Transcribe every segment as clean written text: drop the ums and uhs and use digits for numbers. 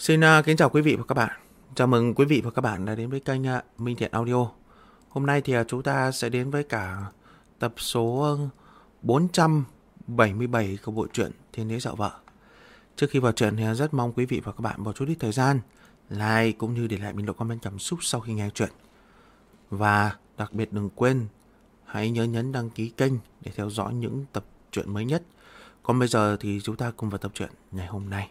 Xin kính chào quý vị và các bạn. Chào mừng quý vị và các bạn đã đến với kênh Minh Thiện Audio. Hôm nay thì chúng ta sẽ đến với cả tập số 477 của bộ truyện Thiên Đế Dạo Vợ. Trước khi vào truyện thì rất mong quý vị và các bạn một chút ít thời gian like cũng như để lại bình luận comment cảm xúc sau khi nghe truyện. Và đặc biệt đừng quên hãy nhớ nhấn đăng ký kênh để theo dõi những tập truyện mới nhất. Còn bây giờ thì chúng ta cùng vào tập truyện ngày hôm nay.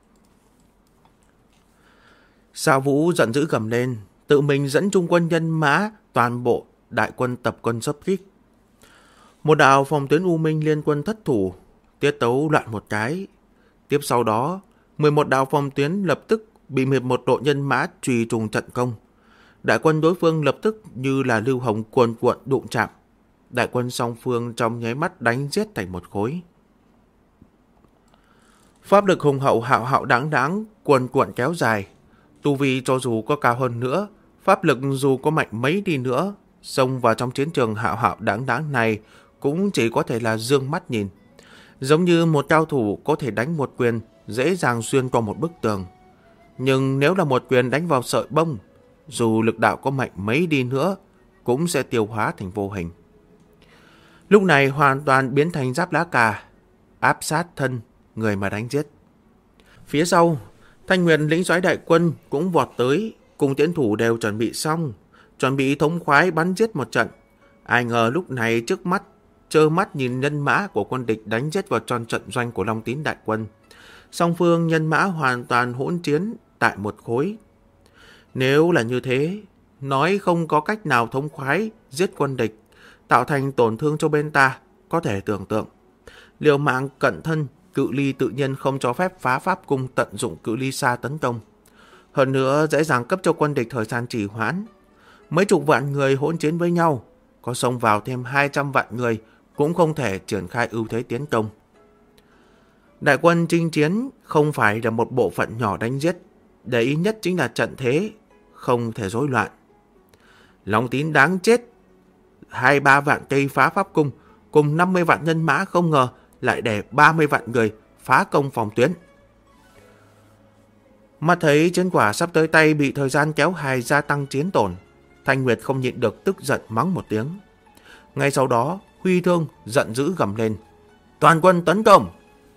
Sa Vũ giận dữ gầm lên, tự mình dẫn trung quân nhân mã toàn bộ đại quân tập quân xâm kích. Một đạo phòng tuyến U Minh liên quân thất thủ, tiết tấu loạn một cái. Tiếp sau đó, 11 đạo phòng tuyến lập tức bị 11 đội nhân mã truy trùng trận công. Đại quân đối phương lập tức như là lưu hồng cuồn cuộn đụng chạm. Đại quân song phương trong nháy mắt đánh giết thành một khối. Pháp lực hùng hậu hạo hạo đáng đáng cuồn cuộn kéo dài. Tu vi cho dù có cao hơn nữa, pháp lực dù có mạnh mấy đi nữa, xông vào trong chiến trường hạo hạo đáng đáng này cũng chỉ có thể là dương mắt nhìn. Giống như một cao thủ có thể đánh một quyền dễ dàng xuyên qua một bức tường. Nhưng nếu là một quyền đánh vào sợi bông, dù lực đạo có mạnh mấy đi nữa, cũng sẽ tiêu hóa thành vô hình. Lúc này hoàn toàn biến thành giáp lá cà, áp sát thân người mà đánh giết. Phía sau, Thanh Nguyệt lĩnh soái đại quân cũng vọt tới, cùng tiến thủ đều chuẩn bị xong, chuẩn bị thống khoái bắn giết một trận. Ai ngờ lúc này trước mắt, trơ mắt nhìn nhân mã của quân địch đánh giết vào tròn trận doanh của Long Tín đại quân. Song phương nhân mã hoàn toàn hỗn chiến tại một khối. Nếu là như thế, nói không có cách nào thống khoái giết quân địch, tạo thành tổn thương cho bên ta, có thể tưởng tượng. Liều mạng cận thân, cự ly tự nhiên không cho phép phá pháp cung tận dụng cự ly xa tấn công. Hơn nữa dễ dàng cấp cho quân địch thời gian trì hoãn. Mấy chục vạn người hỗn chiến với nhau, có xông vào thêm 200 vạn người cũng không thể triển khai ưu thế tiến công. Đại quân chinh chiến không phải là một bộ phận nhỏ đánh giết, để ý nhất chính là trận thế, không thể rối loạn. Long Tín đáng chết, 2-3 vạn cây phá pháp cung cùng 50 vạn nhân mã không ngờ lại để 30 vạn người phá công phòng tuyến. Mắt thấy chiến quả sắp tới tay bị thời gian kéo dài gia tăng chiến tổn, Thanh Nguyệt không nhịn được tức giận mắng một tiếng. Ngay sau đó, Huy Thương giận dữ gầm lên. Toàn quân tấn công!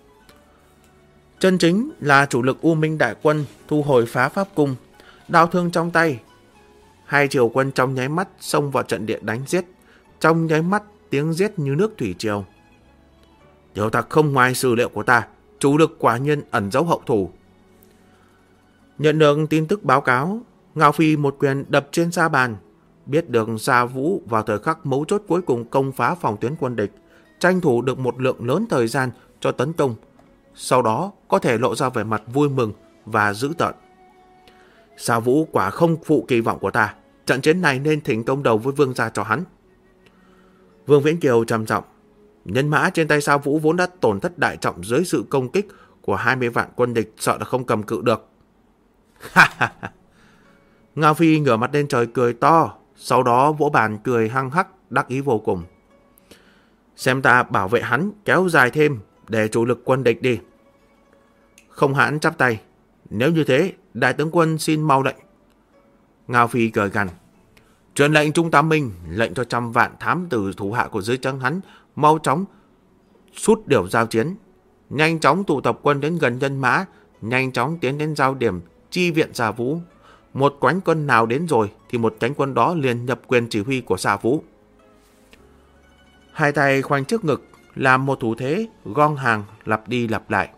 Chân chính là chủ lực U Minh đại quân thu hồi phá pháp cung, đao thương trong tay. Hai triều quân trong nháy mắt xông vào trận địa đánh giết, trong nháy mắt tiếng giết như nước thủy triều. Tiểu tặc không ngoài sử liệu của ta, chủ lực quả nhiên ẩn giấu hậu thủ. Nhận được tin tức báo cáo, Ngao Phi một quyền đập trên sa bàn, biết được Sa Vũ vào thời khắc mấu chốt cuối cùng công phá phòng tuyến quân địch, tranh thủ được một lượng lớn thời gian cho tấn công, sau đó có thể lộ ra vẻ mặt vui mừng và dữ tợn. Sa Vũ quả không phụ kỳ vọng của ta, trận chiến này nên thỉnh công đầu với vương gia cho hắn. Vương Viễn Kiều trầm giọng. Nhân mã trên tay Sa Vũ vốn đã tổn thất đại trọng dưới sự công kích của 20 vạn quân địch, sợ là không cầm cự được. Ngao Phi ngửa mặt lên trời cười to, sau đó vỗ bàn cười hăng hắc, đắc ý vô cùng. Xem ta bảo vệ hắn kéo dài thêm để chủ lực quân địch đi. Không Hãn chắp tay. Nếu như thế, đại tướng quân xin mau lệnh. Ngao Phi cười gằn. Truyền lệnh Trung Tam Minh, lệnh cho 100 vạn thám tử thủ hạ của dưới trướng hắn mau chóng sút điều giao chiến, nhanh chóng tụ tập quân đến gần nhân mã, nhanh chóng tiến đến giao điểm chi viện Sa Vũ. Một cánh quân nào đến rồi thì một cánh quân đó liền nhập quyền chỉ huy của Sa Vũ. Hai tay khoanh trước ngực làm một thủ thế gom hàng lặp đi lặp lại.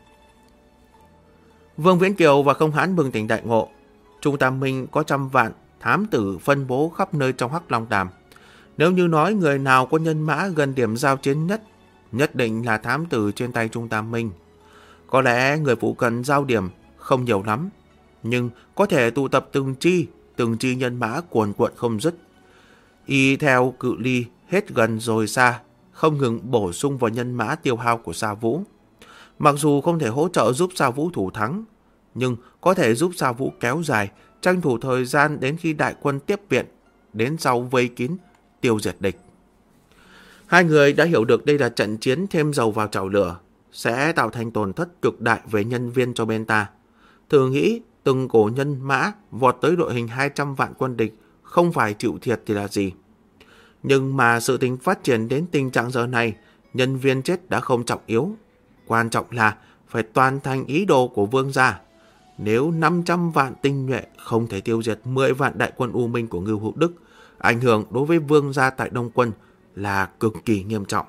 Vương Viễn Kiều và Không Hãn bừng tỉnh đại ngộ. Trung Tam Minh có 100 vạn thám tử phân bố khắp nơi trong Hắc Long Đàm. Nếu như nói người nào có nhân mã gần điểm giao chiến nhất, nhất định là thám tử trên tay Trung Tam Minh. Có lẽ người phụ cận giao điểm không nhiều lắm, nhưng có thể tụ tập từng chi nhân mã cuồn cuộn không dứt. Y theo cự ly hết gần rồi xa, không ngừng bổ sung vào nhân mã tiêu hao của Sa Vũ. Mặc dù không thể hỗ trợ giúp Sa Vũ thủ thắng, nhưng có thể giúp Sa Vũ kéo dài, tranh thủ thời gian đến khi đại quân tiếp viện, đến sau vây kín, tiêu diệt địch. Hai người đã hiểu được đây là trận chiến thêm dầu vào chảo lửa, sẽ tạo thành tổn thất cực đại về nhân viên cho bên ta. Thử nghĩ từng cổ nhân mã vọt tới đội hình 200 vạn quân địch, không phải chịu thiệt thì là gì. Nhưng mà sự tình phát triển đến tình trạng giờ này, nhân viên chết đã không trọng yếu. Quan trọng là phải toàn thành ý đồ của vương gia. Nếu 500 vạn tinh nhuệ không thể tiêu diệt 10 vạn đại quân U Minh của Ngưu Hữu Đức, ảnh hưởng đối với vương gia tại Đông Quân là cực kỳ nghiêm trọng.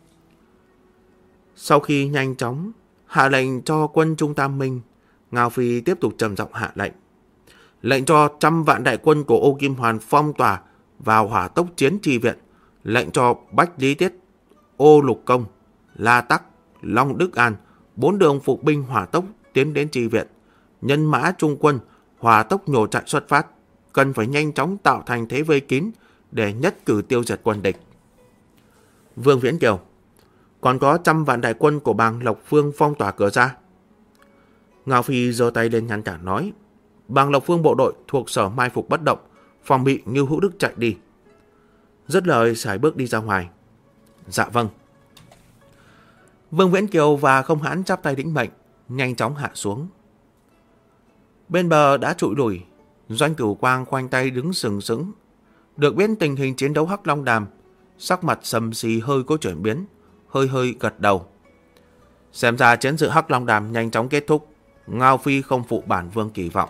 Sau khi nhanh chóng hạ lệnh cho quân Trung Tam Minh, Ngao Phi tiếp tục trầm giọng hạ lệnh. Lệnh cho 100 vạn đại quân của Ô Kim Hoàn phong tỏa vào hỏa tốc chiến trì viện. Lệnh cho Bách Lý Tiết, Ô Lục Công, La Tắc, Long Đức An, 4 đường phục binh hỏa tốc tiến đến trì viện. Nhân mã trung quân hỏa tốc nhổ chạy xuất phát, cần phải nhanh chóng tạo thành thế vây kín để nhất cử tiêu diệt quân địch. Vương Viễn Kiều, còn có 100 vạn đại quân của Bàng Lộc Phương phong tỏa cửa ra. Ngao Phi giơ tay lên nhắn nhản nói, Bàng Lộc Phương bộ đội thuộc sở mai phục bất động, phòng bị Ngưu Hữu Đức chạy đi. Dứt lời sải bước đi ra ngoài. Dạ vâng. Vương Viễn Kiều và Không Hãn chắp tay lĩnh mệnh, nhanh chóng hạ xuống. Bên bờ đã trụi lùi, Doanh Cửu Quang khoanh tay đứng sừng sững. Được biết tình hình chiến đấu Hắc Long Đàm, sắc mặt sầm xì hơi có chuyển biến, hơi hơi gật đầu. Xem ra chiến sự Hắc Long Đàm nhanh chóng kết thúc, Ngao Phi không phụ bản vương kỳ vọng.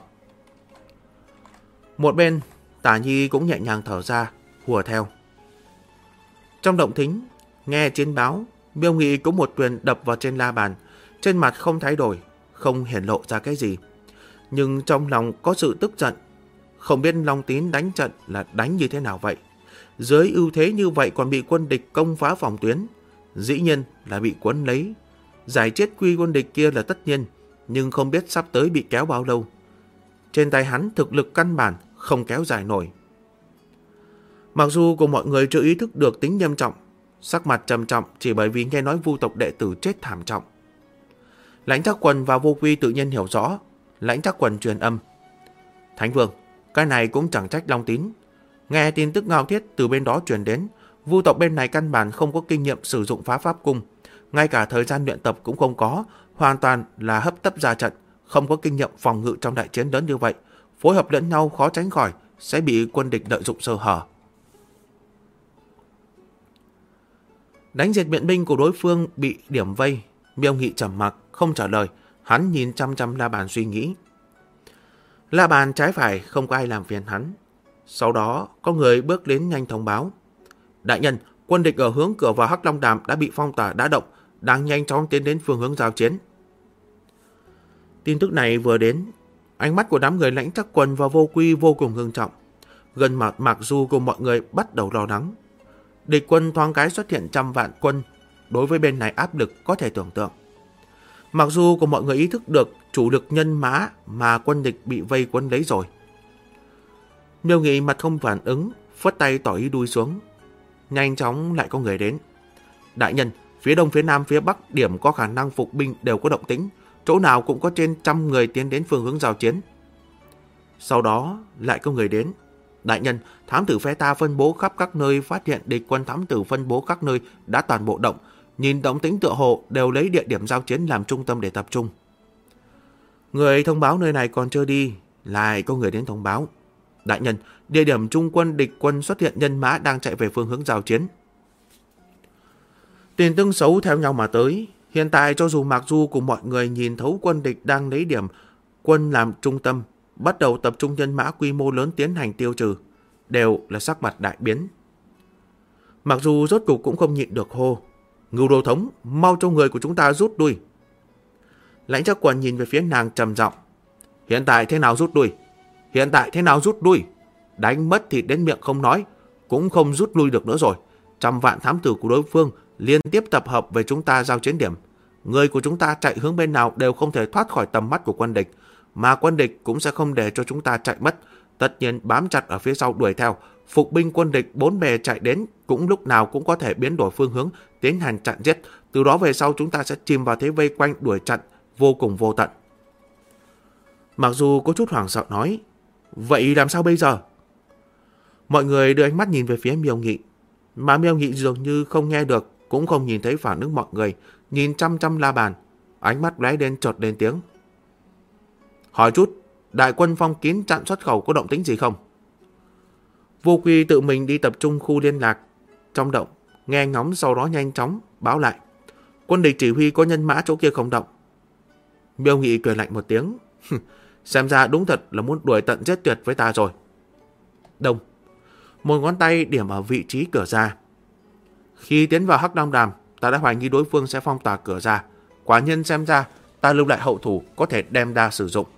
Một bên, Tả Nhi cũng nhẹ nhàng thở ra, hùa theo. Trong động thính, nghe chiến báo, Miêu Nghị cũng một quyền đập vào trên la bàn, trên mặt không thay đổi, không hiển lộ ra cái gì. Nhưng trong lòng có sự tức giận, không biết Long Tín đánh trận là đánh như thế nào vậy. Dưới ưu thế như vậy còn bị quân địch công phá phòng tuyến, dĩ nhiên là bị quấn lấy. Giải chết quy quân địch kia là tất nhiên, nhưng không biết sắp tới bị kéo bao lâu. Trên tay hắn thực lực căn bản không kéo dài nổi. Mặc dù của mọi người chưa ý thức được tính nghiêm trọng, sắc mặt trầm trọng chỉ bởi vì nghe nói Vu tộc đệ tử chết thảm trọng. Lãnh Trác Quần và Vô Quy tự nhiên hiểu rõ. Lãnh Trác Quần truyền âm, Thánh Vương, cái này cũng chẳng trách Long Tín. Nghe tin tức Ngao Thiết từ bên đó truyền đến, Vu tộc bên này căn bản không có kinh nghiệm sử dụng phá pháp cung, ngay cả thời gian luyện tập cũng không có, hoàn toàn là hấp tấp ra trận, không có kinh nghiệm phòng ngự trong đại chiến lớn như vậy, phối hợp lẫn nhau khó tránh khỏi sẽ bị quân địch lợi dụng sơ hở. Đánh diệt viện binh của đối phương bị điểm vây, Miêu Nghị trầm mặc không trả lời, hắn nhìn chăm chăm la bàn suy nghĩ. La bàn trái phải không có ai làm phiền hắn. Sau đó có người bước đến nhanh thông báo, đại nhân, quân địch ở hướng cửa vào Hắc Long Đàm đã bị phong tỏa đã động, đang nhanh chóng tiến đến phương hướng giao chiến. Tin tức này vừa đến, ánh mắt của đám người Lãnh Trác Quần và Vô Quy vô cùng ngưng trọng. Gần mặt Mạc Du cùng mọi người bắt đầu lo lắng. Địch quân thoáng cái xuất hiện 100 vạn quân, đối với bên này áp lực có thể tưởng tượng. Mặc dù của mọi người ý thức được chủ lực nhân mã mà quân địch bị vây quấn lấy rồi. Miêu Nghị mặt không phản ứng, phất tay tỏ ý đuôi xuống. Nhanh chóng lại có người đến. Đại nhân, phía đông, phía nam, phía bắc điểm có khả năng phục binh đều có động tĩnh, chỗ nào cũng có trên 100 người tiến đến phương hướng giao chiến. Sau đó lại có người đến. Đại nhân, thám tử phe ta phân bố khắp các nơi, phát hiện địch quân thám tử phân bố các nơi đã toàn bộ động. Nhìn động tĩnh tựa hồ đều lấy địa điểm giao chiến làm trung tâm để tập trung. Người thông báo nơi này còn chưa đi, lại có người đến thông báo. Đại nhân, địa điểm trung quân địch quân xuất hiện nhân mã đang chạy về phương hướng giao chiến. Tin tức xấu theo nhau mà tới. Hiện tại cho dù Mạc Du cùng mọi người nhìn thấu quân địch đang lấy điểm quân làm trung tâm, bắt đầu tập trung nhân mã quy mô lớn tiến hành tiêu trừ, đều là sắc mặt đại biến. Mặc dù rốt cục cũng không nhịn được hô, Ngưu Đô Thống, mau cho người của chúng ta rút lui. Lãnh Trác Quần nhìn về phía nàng trầm giọng, hiện tại thế nào rút lui? Hiện tại thế nào rút lui? Đánh mất thịt đến miệng không nói, cũng không rút lui được nữa rồi. 100 vạn thám tử của đối phương liên tiếp tập hợp về chúng ta giao chiến điểm. Người của chúng ta chạy hướng bên nào đều không thể thoát khỏi tầm mắt của quân địch, mà quân địch cũng sẽ không để cho chúng ta chạy mất. Tất nhiên bám chặt ở phía sau đuổi theo. Phục binh quân địch bốn bề chạy đến cũng lúc nào cũng có thể biến đổi phương hướng tiến hành chặn giết. Từ đó về sau chúng ta sẽ chìm vào thế vây quanh đuổi chặn vô cùng vô tận. Mặc dù có chút hoảng sợ nói, vậy làm sao bây giờ? Mọi người đưa ánh mắt nhìn về phía Miêu Nghị, mà Miêu Nghị dường như không nghe được, cũng không nhìn thấy phản ứng mọi người, nhìn chăm chăm la bàn, ánh mắt lóe lên chợt lên tiếng. Hỏi chút, đại quân phong kín chặn xuất khẩu có động tĩnh gì không? Vô Quy tự mình đi tập trung khu liên lạc trong động, nghe ngóng sau đó nhanh chóng báo lại. Quân địch chỉ huy có nhân mã chỗ kia không động. Miêu Nghị cười lạnh một tiếng. Xem ra đúng thật là muốn đuổi tận giết tuyệt với ta rồi. Đông. Một ngón tay điểm ở vị trí cửa ra. Khi tiến vào Hắc Long Đàm, ta đã hoài nghi đối phương sẽ phong tỏa cửa ra. Quả nhiên xem ra ta lưu lại hậu thủ có thể đem ra sử dụng.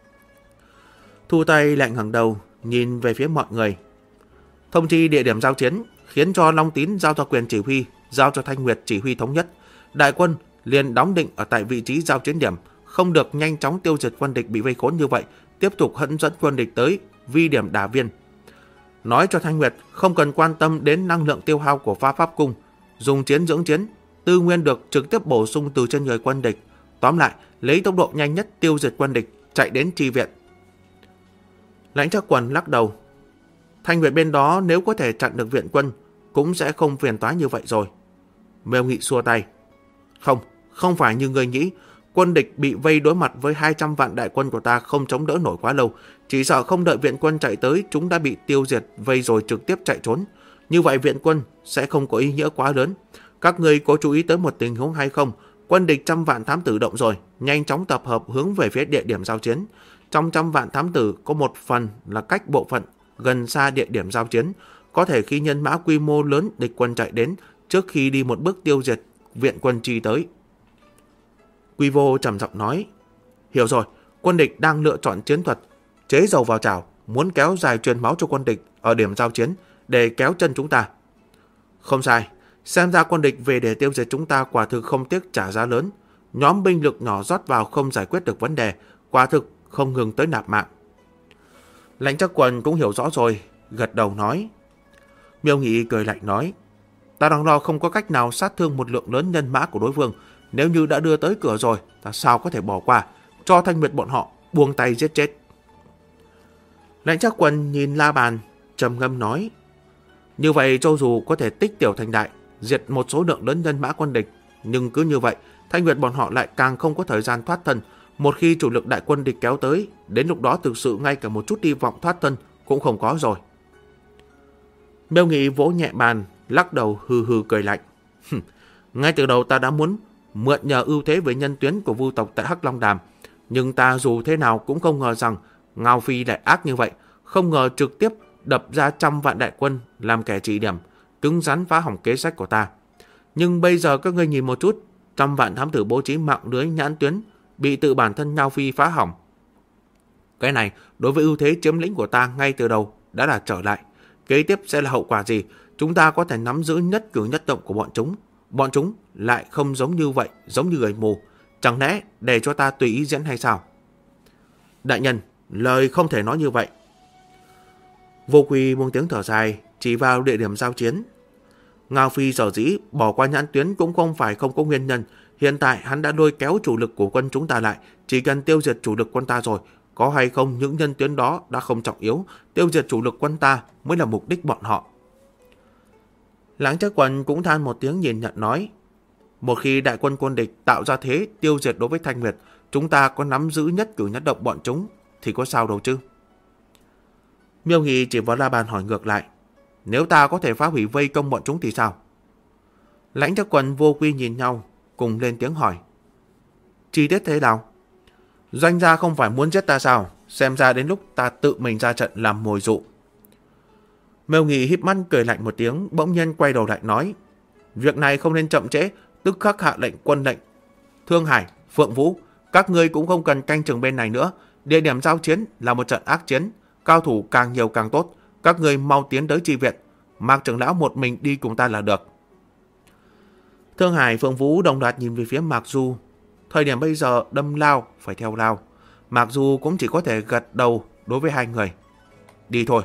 Thu tay lạnh ngẩng đầu, nhìn về phía mọi người. Thông chi địa điểm giao chiến, khiến cho Long Tín giao cho quyền chỉ huy, giao cho Thanh Nguyệt chỉ huy thống nhất. Đại quân liền đóng định ở tại vị trí giao chiến điểm, không được nhanh chóng tiêu diệt quân địch bị vây khốn như vậy, tiếp tục hận dẫn quân địch tới vi điểm đả viên. Nói cho Thanh Nguyệt không cần quan tâm đến năng lượng tiêu hao của Phá Pháp Cung, dùng chiến dưỡng chiến, tư nguyên được trực tiếp bổ sung từ trên người quân địch. Tóm lại, lấy tốc độ nhanh nhất tiêu diệt quân địch, chạy đến chi viện. Lãnh Trác Quần lắc đầu. Thanh Nguyệt bên đó nếu có thể chặn được viện quân, cũng sẽ không phiền toái như vậy rồi. Miêu Nghị xua tay. Không phải như người nghĩ. Quân địch bị vây đối mặt với 200 vạn đại quân của ta không chống đỡ nổi quá lâu. Chỉ sợ không đợi viện quân chạy tới, chúng đã bị tiêu diệt, vây rồi trực tiếp chạy trốn. Như vậy viện quân sẽ không có ý nghĩa quá lớn. Các người có chú ý tới một tình huống hay không? Quân địch 100 vạn thám tử động rồi, nhanh chóng tập hợp hướng về phía địa điểm giao chiến. Trong 100 vạn thám tử có một phần là cách bộ phận gần xa địa điểm giao chiến, có thể khi nhân mã quy mô lớn địch quân chạy đến trước khi đi một bước tiêu diệt viện quân chi tới. Quy Vô trầm giọng nói. Hiểu rồi, quân địch đang lựa chọn chiến thuật chế dầu vào chảo, muốn kéo dài truyền máu cho quân địch ở điểm giao chiến để kéo chân chúng ta. Không sai, xem ra quân địch về để tiêu diệt chúng ta quả thực không tiếc trả giá lớn. Nhóm binh lực nhỏ rót vào không giải quyết được vấn đề, quả thực không ngừng tới nạp mạng. Lãnh Trác Quần cũng hiểu rõ rồi, gật đầu nói. Miêu Nghị cười lạnh nói. Ta đang lo không có cách nào sát thương một lượng lớn nhân mã của đối phương. Nếu như đã đưa tới cửa rồi, ta sao có thể bỏ qua, cho Thanh Nguyệt bọn họ buông tay giết chết. Lãnh Trác Quần nhìn La Bàn, trầm ngâm nói. Như vậy cho dù có thể tích tiểu thành đại, diệt một số lượng lớn nhân mã quân địch, nhưng cứ như vậy, Thanh Nguyệt bọn họ lại càng không có thời gian thoát thân. Một khi chủ lực đại quân địch kéo tới, đến lúc đó thực sự ngay cả một chút hy vọng thoát thân cũng không có rồi. Miêu Nghị vỗ nhẹ bàn, lắc đầu hừ hừ cười lạnh. Ngay từ đầu ta đã muốn mượn nhờ ưu thế với nhân tuyến của Vu tộc tại Hắc Long Đàm, nhưng ta dù thế nào cũng không ngờ rằng Ngao Phi lại ác như vậy, không ngờ trực tiếp đập ra 100 vạn đại quân làm kẻ chỉ điểm, cứng rắn phá hỏng kế sách của ta. Nhưng bây giờ các ngươi nhìn một chút, 100 vạn thám tử bố trí mạng lưới nhãn tuyến bị tự bản thân Ngao Phi phá hỏng. Cái này đối với ưu thế chiếm lĩnh của ta ngay từ đầu đã là trở lại. Kế tiếp sẽ là hậu quả gì? Chúng ta có thể nắm giữ nhất cử nhất động của bọn chúng. Bọn chúng lại không giống như vậy, giống như người mù. Chẳng lẽ để cho ta tùy ý diễn hay sao? Đại nhân, lời không thể nói như vậy. Vô Quy buông tiếng thở dài, chỉ vào địa điểm giao chiến. Ngao Phi sở dĩ bỏ qua nhãn tuyến cũng không phải không có nguyên nhân. Hiện tại hắn đã lôi kéo chủ lực của quân chúng ta lại, chỉ cần tiêu diệt chủ lực quân ta rồi. Có hay không những nhân tuyến đó đã không trọng yếu, tiêu diệt chủ lực quân ta mới là mục đích bọn họ. Lãnh Trác Quần cũng than một tiếng nhìn nhận nói. Một khi đại quân địch tạo ra thế tiêu diệt đối với Thanh Nguyệt, chúng ta có nắm giữ nhất cử nhất động bọn chúng thì có sao đâu chứ. Miêu Nghị chỉ vào La Bàn hỏi ngược lại. Nếu ta có thể phá hủy vây công bọn chúng thì sao? Lãnh Trác Quần Vô Quy nhìn nhau, cùng lên tiếng hỏi. Chi tiết thế nào? Doanh gia không phải muốn giết ta sao? Xem ra đến lúc ta tự mình ra trận làm mồi dụ. Miêu Nghị híp mắt cười lạnh một tiếng, bỗng nhiên quay đầu lại nói. Việc này không nên chậm trễ, tức khắc hạ lệnh quân lệnh. Thương Hải, Phượng Vũ, các ngươi cũng không cần canh chừng bên này nữa. Địa điểm giao chiến là một trận ác chiến, cao thủ càng nhiều càng tốt. Các ngươi mau tiến tới chi viện, Mạc trưởng lão một mình đi cùng ta là được. Thương Hải, Phượng Vũ đồng loạt nhìn về phía Mạc Du. Thời điểm bây giờ đâm lao phải theo lao. Mạc Du cũng chỉ có thể gật đầu đối với hai người. Đi thôi.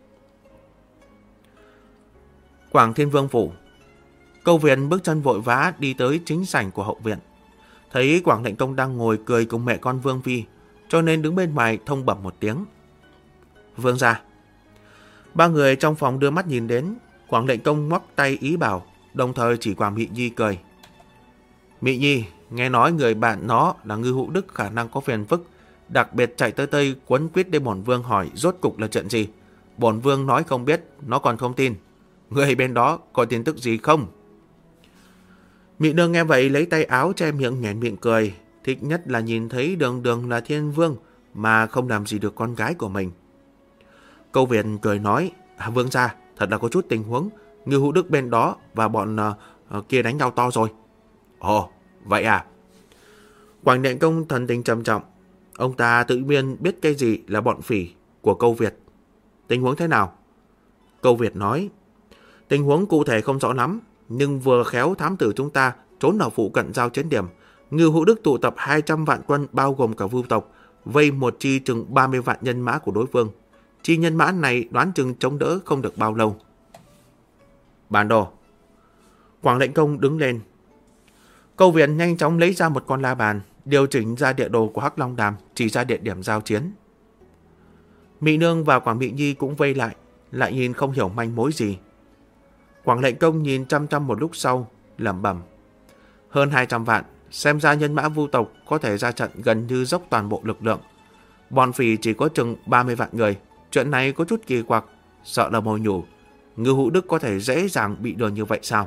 Quảng Thiên Vương phủ. Câu Viễn bước chân vội vã đi tới chính sảnh của hậu viện. Thấy Quảng Lệnh Công đang ngồi cười cùng mẹ con Vương Phi, cho nên đứng bên ngoài thông bẩm một tiếng. Vương gia. Ba người trong phòng đưa mắt nhìn đến. Quảng Lệnh Công ngoắc tay ý bảo, đồng thời chỉ qua Mị Nhi cười. Mị Nhi, nghe nói người bạn nó là Ngư Hữu Đức khả năng có phiền phức, đặc biệt chạy tới Tây quấn quýt để bổn vương hỏi rốt cục là chuyện gì. Bổn vương nói không biết, nó còn không tin. Người bên đó có tin tức gì không? Mị Nương nghe vậy lấy tay áo che miệng nhoẻn miệng cười. Thích nhất là nhìn thấy Đường Đường là thiên vương mà không làm gì được con gái của mình. Câu Việt cười nói, vương gia, thật là có chút tình huống. Ngưu Hữu Đức bên đó và bọn kia đánh nhau to rồi. Ồ, vậy à? Quảng Điện Công thần tình trầm trọng. Ông ta tự nhiên biết cái gì là bọn phỉ của Câu Việt. Tình huống thế nào? Câu Việt nói, tình huống cụ thể không rõ lắm, nhưng vừa khéo thám tử chúng ta trốn ở phụ cận giao chiến điểm. Ngưu Hữu Đức tụ tập 200 vạn quân bao gồm cả Vưu tộc, vây một chi chừng 30 vạn nhân mã của đối phương. Chi nhân mã này đoán chừng chống đỡ không được bao lâu. Bản đồ. Quảng Lệnh Công đứng lên. Câu Việt nhanh chóng lấy ra một con la bàn, điều chỉnh ra địa đồ của Hắc Long Đàm, chỉ ra địa điểm giao chiến. Mị Nương và Quảng Mị Nhi cũng vây lại nhìn không hiểu manh mối gì. Quảng Lệnh Công nhìn chăm chăm một lúc sau, lẩm bẩm. Hơn 200 vạn, xem ra nhân mã Vưu tộc có thể ra trận gần như dốc toàn bộ lực lượng. Bọn phỉ chỉ có chừng 30 vạn người, chuyện này có chút kỳ quặc, sợ là mồi nhủ. Ngưu Hữu Đức có thể dễ dàng bị lừa như vậy sao?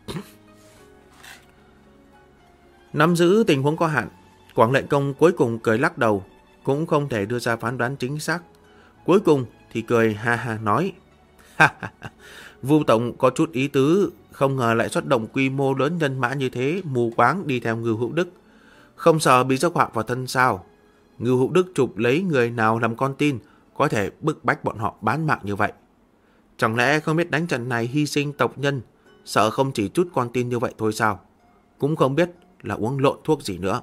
Nắm giữ tình huống có hạn, Quảng Lệnh Công cuối cùng cười lắc đầu, cũng không thể đưa ra phán đoán chính xác. Cuối cùng thì cười ha ha nói, Vưu Tổng có chút ý tứ, không ngờ lại xuất động quy mô lớn nhân mã như thế, mù quáng đi theo Ngưu Hữu Đức. Không sợ bị rước họa vào thân sao? Ngưu Hữu Đức chụp lấy người nào làm con tin, có thể bức bách bọn họ bán mạng như vậy. Chẳng lẽ không biết đánh trận này hy sinh tộc nhân, sợ không chỉ chút con tin như vậy thôi sao? Cũng không biết là uống lộn thuốc gì nữa.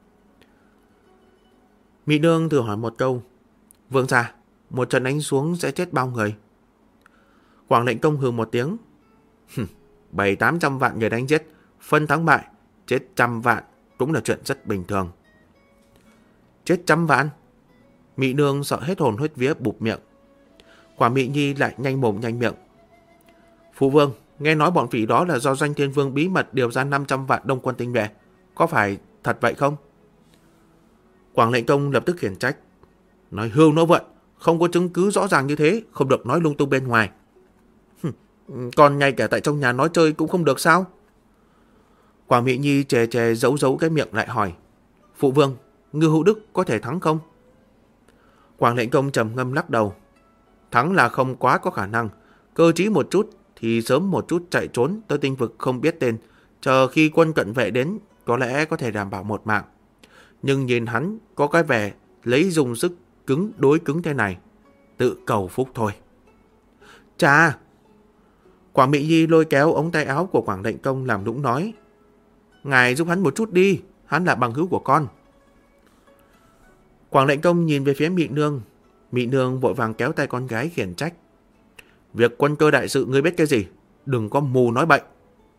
Mị Nương thử hỏi một câu, vương gia, một trận đánh xuống sẽ chết bao người? Quảng Lệnh Công hừ một tiếng, 700-800 vạn người đánh giết, phân thắng bại, chết 100 vạn cũng là chuyện rất bình thường. Chết 100 vạn? Mị Nương sợ hết hồn hết vía bụp miệng. Quả Mị Nhi lại nhanh mồm nhanh miệng. Phụ vương, nghe nói bọn phỉ đó là do Doanh Thiên Vương bí mật điều ra 500 vạn đông quân tinh nhuệ, có phải thật vậy không? Quảng Lệnh Công lập tức khiển trách. Nói hưu nói vận, không có chứng cứ rõ ràng như thế, không được nói lung tung bên ngoài. Còn ngay cả tại trong nhà nói chơi cũng không được sao? Quảng Mị Nhi chè chè giấu cái miệng lại hỏi, phụ vương, Ngưu Hữu Đức có thể thắng không? Quảng Lệnh Công trầm ngâm lắc đầu. Thắng là không quá có khả năng, cơ trí một chút thì sớm một chút chạy trốn tới tinh vực không biết tên, chờ khi quân cận vệ đến có lẽ có thể đảm bảo một mạng. Nhưng nhìn hắn có cái vẻ lấy dùng sức cứng đối cứng thế này, tự cầu phúc thôi. Chà! Quảng Mị Nhi lôi kéo ống tay áo của Quảng Lệnh Công làm nũng nói, ngài giúp hắn một chút đi, hắn là bằng hữu của con. Quảng Lệnh Công nhìn về phía Mị Nương. Mị Nương vội vàng kéo tay con gái khiển trách. Việc quân cơ đại sự ngươi biết cái gì? Đừng có mù nói bậy.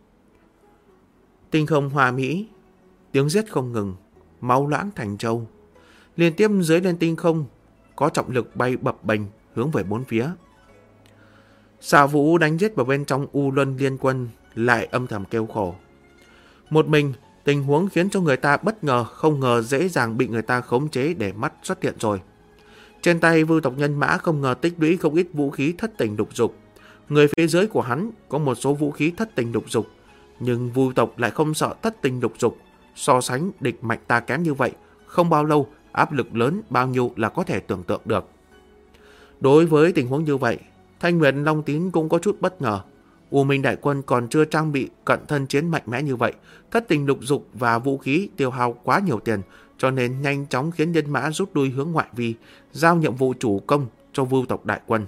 Tinh không hoa mỹ, tiếng giết không ngừng, máu loãng thành châu. Liên tiếp dưới lên tinh không, có trọng lực bay bập bềnh hướng về bốn phía. Xà Vũ đánh giết vào bên trong U Luân Liên Quân lại âm thầm kêu khổ. Một mình, tình huống khiến cho người ta bất ngờ, không ngờ dễ dàng bị người ta khống chế để mắt xuất hiện rồi. Trên tay Vưu tộc nhân mã không ngờ tích lũy không ít vũ khí thất tình lục dục. Người phía dưới của hắn có một số vũ khí thất tình lục dục, nhưng Vưu tộc lại không sợ thất tình lục dục. So sánh địch mạnh ta kém như vậy, không bao lâu áp lực lớn bao nhiêu là có thể tưởng tượng được. Đối với tình huống như vậy, Thanh Nguyệt Long Tín cũng có chút bất ngờ. U Minh đại quân còn chưa trang bị cận thân chiến mạnh mẽ như vậy, thất tình lục dục và vũ khí tiêu hao quá nhiều tiền, cho nên nhanh chóng khiến nhân mã rút lui hướng ngoại vi, giao nhiệm vụ chủ công cho Vưu tộc đại quân.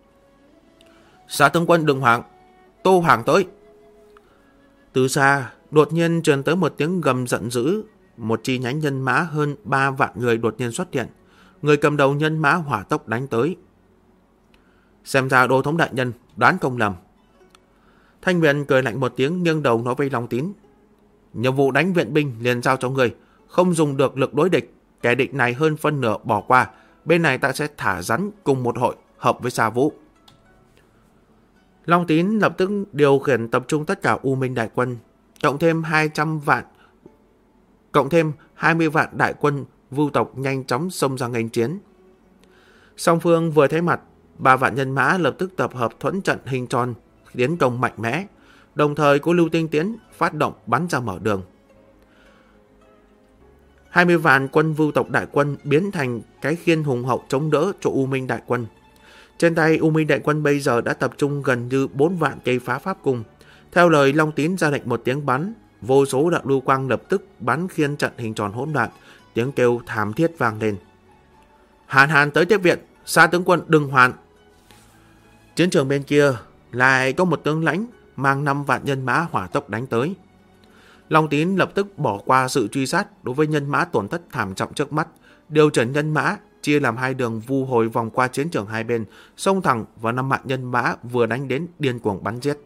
Xá tướng quân đừng hoảng, Tô Hoàng tới. Từ xa, đột nhiên truyền tới một tiếng gầm giận dữ, một chi nhánh nhân mã hơn 3 vạn người đột nhiên xuất hiện. Người cầm đầu nhân mã hỏa tốc đánh tới. Xem ra Đô thống đại nhân đoán không lầm. Thanh Nguyệt cười lạnh một tiếng, nghiêng đầu nói với Long Tín. Nhiệm vụ đánh viện binh liền giao cho người, không dùng được lực đối địch. Kẻ địch này hơn phân nửa bỏ qua, bên này ta sẽ thả rắn cùng một hội, hợp với Xà Vũ. Long Tín lập tức điều khiển tập trung tất cả U Minh đại quân, cộng thêm 20 vạn đại quân Vưu tộc nhanh chóng xông ra nghênh chiến. Song phương vừa thấy mặt, 3 vạn nhân mã lập tức tập hợp thuẫn trận hình tròn, tiến công mạnh mẽ, đồng thời có lưu tinh tiễn phát động bắn ra mở đường. 20 vạn quân Vưu tộc đại quân biến thành cái khiên hùng hậu chống đỡ cho U Minh đại quân. Trên tay U Minh đại quân bây giờ đã tập trung gần như 4 vạn cây phá pháp cung. Theo lời Long Tín ra lệnh một tiếng bắn, vô số đạo lưu quang lập tức bắn khiên trận hình tròn hỗn loạn, tiếng kêu thảm thiết vang lên. Hàn Hàn tới tiếp viện, Sa tướng quân đừng hoạn. Chiến trường bên kia lại có một tướng lãnh mang 5 vạn nhân mã hỏa tốc đánh tới. Long Tín lập tức bỏ qua sự truy sát đối với nhân mã tổn thất thảm trọng trước mắt, điều chuyển nhân mã chia làm 2 đường vu hồi vòng qua chiến trường hai bên, xông thẳng vào 5 vạn nhân mã vừa đánh đến điên cuồng bắn giết.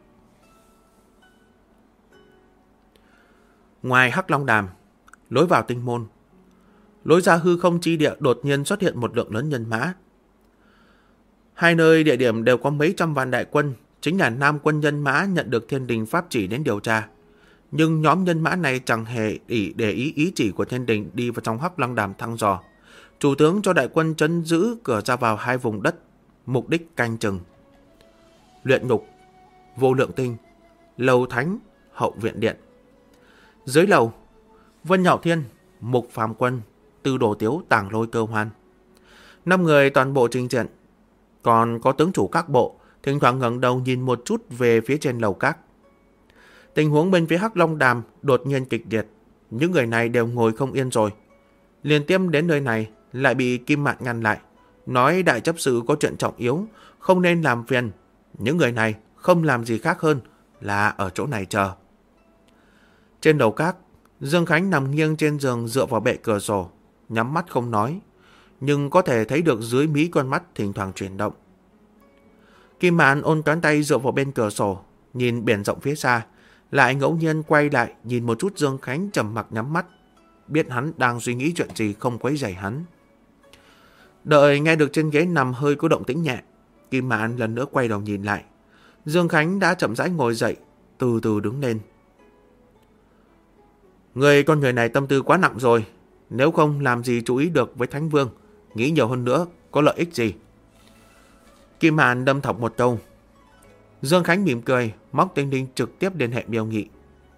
Ngoài Hắc Long Đàm, lối vào Tinh Môn, lối ra hư không chi địa đột nhiên xuất hiện một lượng lớn nhân mã. Hai nơi địa điểm đều có mấy trăm vạn đại quân, chính là Nam quân nhân mã nhận được Thiên Đình pháp chỉ đến điều tra. Nhưng nhóm nhân mã này chẳng hề để ý chỉ của Thiên Đình đi vào trong Hắc Long Đàm thăm dò. Chủ tướng cho đại quân trấn giữ cửa ra vào 2 vùng đất, mục đích canh chừng: Luyện Ngục, Vô Lượng Tinh, Lầu Thánh, Hậu Viện Điện. Dưới lầu, Vân Nhạo Thiên, Mục Phàm Quân, Tư Đồ Tiếu, Tàng Lôi Cơ Hoan. 5 người toàn bộ trình diện. Còn có tướng chủ các bộ thỉnh thoảng ngẩng đầu nhìn một chút về phía trên lầu các. Tình huống bên phía Hắc Long Đàm đột nhiên kịch liệt. Những người này đều ngồi không yên rồi. Liên tiếp đến nơi này lại bị Kim Mạn ngăn lại, nói đại chấp sự có chuyện trọng yếu, không nên làm phiền. Những người này không làm gì khác hơn là ở chỗ này chờ. Trên đầu các, Dương Khánh nằm nghiêng trên giường dựa vào bệ cửa sổ, nhắm mắt không nói, nhưng có thể thấy được dưới mí con mắt thỉnh thoảng chuyển động. Kim Mạn ôn cánh tay dựa vào bên cửa sổ, nhìn biển rộng phía xa, lại ngẫu nhiên quay lại nhìn một chút Dương Khánh trầm mặc nhắm mắt, biết hắn đang suy nghĩ chuyện gì không quấy rầy hắn. Đợi nghe được trên ghế nằm hơi có động tĩnh nhẹ, Kim Mạn lần nữa quay đầu nhìn lại. Dương Khánh đã chậm rãi ngồi dậy, từ từ đứng lên. Con người này tâm tư quá nặng rồi, nếu không làm gì chú ý được với Thánh Vương, nghĩ nhiều hơn nữa có lợi ích gì? Kim Mạn đâm thọc một câu. Dương Khánh mỉm cười, móc Tinh Linh trực tiếp liên hệ Miêu Nghị.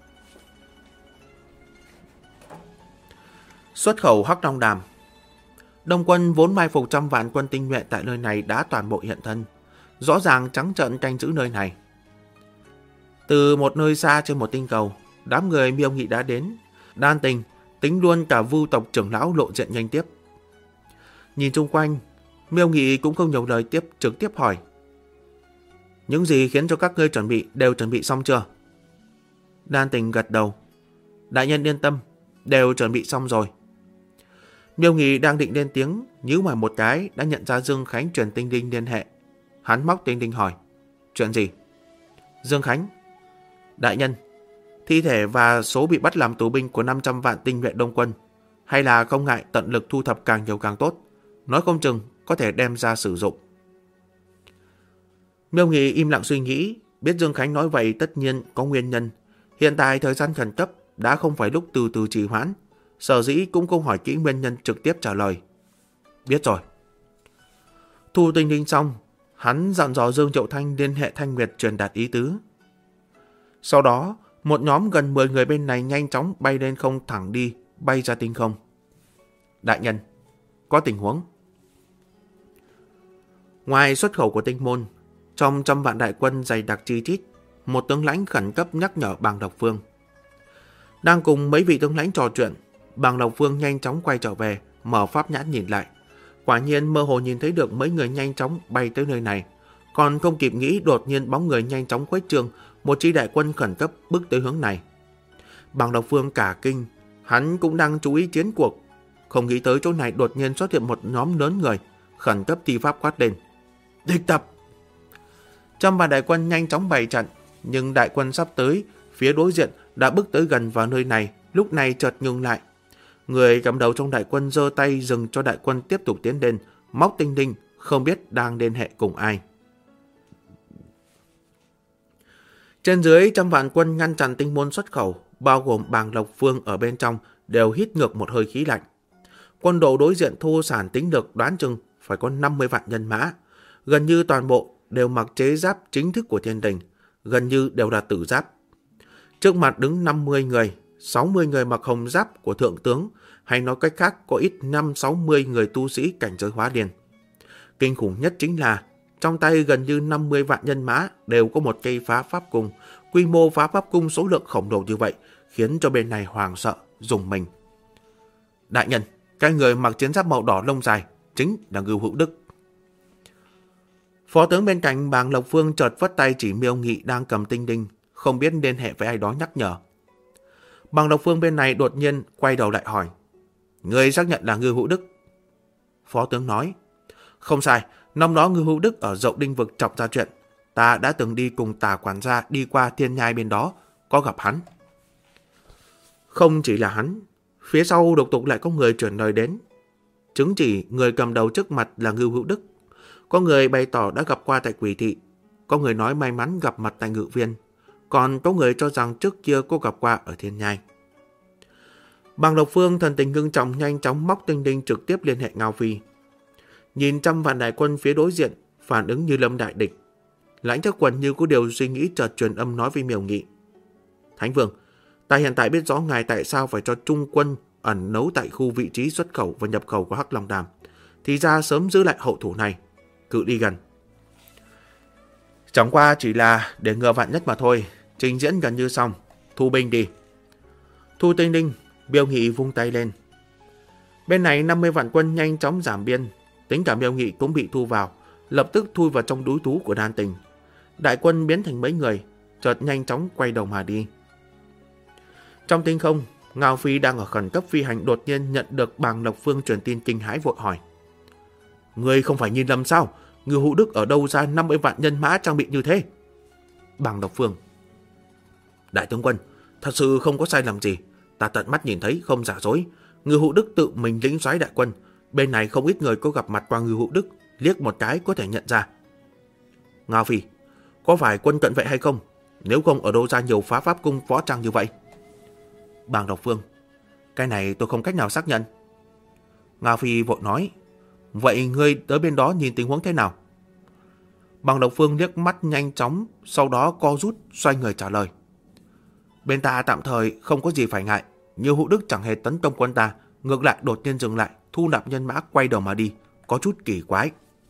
Xuất khẩu Hắc Long Đàm. Đông quân vốn mai phục trăm vạn quân tinh nhuệ tại nơi này đã toàn bộ hiện thân, rõ ràng trắng trợn canh giữ nơi này. Từ một nơi xa trên một tinh cầu, đám người Miêu Nghị đã đến. Đan Tình tính luôn cả Vưu tộc trưởng lão lộ diện nhanh tiếp. Nhìn chung quanh, Miêu Nghị cũng không nhiều lời trực tiếp hỏi: những gì khiến cho các ngươi chuẩn bị đều chuẩn bị xong chưa? Đan Tình gật đầu. Đại nhân yên tâm, đều chuẩn bị xong rồi. Miêu Nghị đang định lên tiếng, nhíu mày một cái đã nhận ra Dương Khánh truyền Tinh Linh liên hệ. Hắn móc Tinh Linh hỏi: chuyện gì? Dương Khánh: đại nhân, thi thể và số bị bắt làm tù binh của 500 vạn tinh nhuệ Đông quân, hay là không ngại tận lực thu thập càng nhiều càng tốt, nói không chừng có thể đem ra sử dụng. Miêu Nghị im lặng suy nghĩ, biết Dương Khánh nói vậy tất nhiên có nguyên nhân. Hiện tại thời gian khẩn cấp, đã không phải lúc từ từ trì hoãn, sở dĩ cũng không hỏi kỹ nguyên nhân, trực tiếp trả lời: biết rồi. Thu Tinh Linh xong, hắn dặn dò Dương Triệu Thanh liên hệ Thanh Nguyệt truyền đạt ý tứ. Sau đó, một nhóm gần 10 người bên này nhanh chóng bay lên không thẳng đi, bay ra tinh không. Đại nhân, có tình huống. Ngoài xuất khẩu của Tinh Môn, trong trăm vạn đại quân dày đặc chi chít, một tướng lãnh khẩn cấp nhắc nhở Bàng Độc Phương. Đang cùng mấy vị tướng lãnh trò chuyện, Bàng Độc Phương nhanh chóng quay trở về, mở pháp nhãn nhìn lại. Quả nhiên mơ hồ nhìn thấy được mấy người nhanh chóng bay tới nơi này. Còn không kịp nghĩ, đột nhiên bóng người nhanh chóng khuếch trương, một chi đại quân khẩn cấp bước tới hướng này. Bàng Độc Phương cả kinh, hắn cũng đang chú ý chiến cuộc, không nghĩ tới chỗ này đột nhiên xuất hiện một nhóm lớn người, khẩn cấp thi pháp quát lên: địch tập! Trăm vạn đại quân nhanh chóng bày trận, nhưng đại quân sắp tới, phía đối diện đã bước tới gần vào nơi này, lúc này chợt ngừng lại. Người cầm đầu trong đại quân giơ tay dừng cho đại quân tiếp tục tiến lên, móc Tinh Linh, không biết đang liên hệ cùng ai. Trên dưới trăm vạn quân ngăn chặn Tinh Môn xuất khẩu, bao gồm Bàng Độc Phương ở bên trong, đều hít ngược một hơi khí lạnh. Quân đội đối diện thô sản tính được đoán chừng phải có 50 vạn nhân mã. Gần như toàn bộ đều mặc chế giáp chính thức của thiên đình, gần như đều là tử giáp. Trước mặt đứng 50 người, 60 người mặc hồng giáp của thượng tướng, hay nói cách khác có ít 5-60 người tu sĩ cảnh giới hóa điền. Kinh khủng nhất chính là trong tay gần như 50 vạn nhân mã đều có một cây phá pháp cung. Quy mô phá pháp cung số lượng khổng lồ như vậy khiến cho bên này hoàng sợ, rùng mình. Đại nhân, cái người mặc chiến giáp màu đỏ lông dài chính là Ngưu Hữu Đức. Phó tướng bên cạnh Bàng Lộc Phương chợt phất tay chỉ Miêu Nghị đang cầm tinh đinh, không biết liên hệ với ai đó nhắc nhở. Bàng Lộc Phương bên này đột nhiên quay đầu lại hỏi: Người xác nhận là Ngưu Hữu Đức? Phó tướng nói: Không sai, năm đó Ngưu Hữu Đức ở Dậu Đinh vực chọc ra chuyện, ta đã từng đi cùng Tả quản gia đi qua thiên nhai bên đó, có gặp hắn. Không chỉ là hắn, phía sau lục tục lại có người chuyển lời đến, chứng chỉ người cầm đầu trước mặt là Ngưu Hữu Đức. Có người bày tỏ đã gặp qua tại Quỷ Thị, có người nói may mắn gặp mặt tại Ngự Viên, còn có người cho rằng trước kia cô gặp qua ở thiên nhai. Bàng Lộc Phương thần tình ngưng trọng nhanh chóng móc tinh đinh trực tiếp liên hệ Ngao Phi. Nhìn trăm vạn đại quân phía đối diện, phản ứng như lâm đại địch. Lãnh Thất Quần như có điều suy nghĩ chợt truyền âm nói với Miêu Nghị: Thánh Vương, ta hiện tại biết rõ ngài tại sao phải cho trung quân ẩn nấu tại khu vị trí xuất khẩu và nhập khẩu của Hắc Long Đàm. Thì ra sớm giữ lại hậu thủ này, cự đi gần. Chẳng qua chỉ là để ngừa vạn nhất mà thôi. Trình diễn gần như xong, thu binh đi. Thu tinh đinh, Miêu Nghị vung tay lên. Bên này 50 vạn quân nhanh chóng giảm biên, tính cả Miêu Nghị cũng bị thu vào, lập tức thui vào trong đối thú của Đan Tình. Đại quân biến thành mấy người, chợt nhanh chóng quay đầu mà đi. Trong tinh không, Ngao Phi đang ở khẩn cấp phi hành đột nhiên nhận được Bàng Lộc Phương truyền tin kinh hãi vội hỏi: Ngươi không phải nhìn lầm sao? Ngưu Hữu Đức ở đâu ra 50 vạn nhân mã trang bị như thế? Bàng Lộc Phương: Đại tướng quân, thật sự không có sai lầm gì. Ta tận mắt nhìn thấy, không giả dối. Ngưu Hữu Đức tự mình lĩnh soái đại quân. Bên này không ít người có gặp mặt qua Ngưu Hữu Đức, liếc một cái có thể nhận ra. Ngao Phi: Có phải quân cận vệ hay không? Nếu không ở đâu ra nhiều phá pháp cung võ trang như vậy? Bàng Lộc Phương: Cái này tôi không cách nào xác nhận. Ngao Phi vội nói: Vậy ngươi tới bên đó nhìn tình huống thế nào? Bàng Lộc Phương liếc mắt nhanh chóng, sau đó co rút xoay người trả lời: Bên ta tạm thời không có gì phải ngại. Ngưu Hữu Đức chẳng hề tấn công quân ta, ngược lại đột nhiên dừng lại, thu nạp nhân mã quay đầu mà đi, có chút kỳ quái.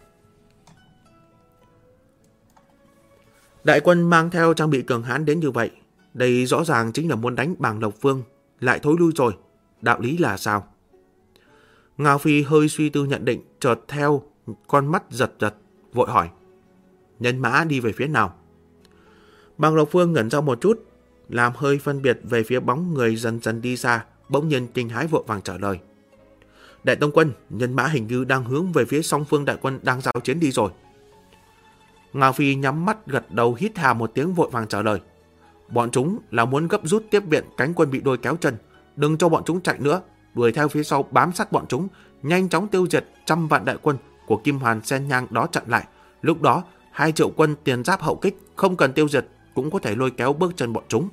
Đại quân mang theo trang bị cường hãn đến như vậy, đây rõ ràng chính là muốn đánh Bàng Lộc Phương, lại thối lui rồi. Đạo lý là sao? Ngao Phi hơi suy tư nhận định, chợt theo con mắt giật giật, vội hỏi: Nhân mã đi về phía nào? Bàng Lộc Phương ngẩn ra một chút, làm hơi phân biệt về phía bóng người dần dần đi xa, bỗng nhiên kinh hãi vội vàng trả lời: Đại tông quân, nhân mã hình như đang hướng về phía song phương đại quân đang giao chiến đi rồi. Ngao Phi nhắm mắt gật đầu hít hà một tiếng vội vàng trả lời: Bọn chúng là muốn gấp rút tiếp viện cánh quân bị đôi kéo chân, đừng cho bọn chúng chạy nữa, đuổi theo phía sau bám sát bọn chúng, nhanh chóng tiêu diệt trăm vạn đại quân của Kim Hoàn Sen Nhang đó chặn lại. Lúc đó 2 triệu quân tiền giáp hậu kích không cần tiêu diệt cũng có thể lôi kéo bước chân bọn chúng.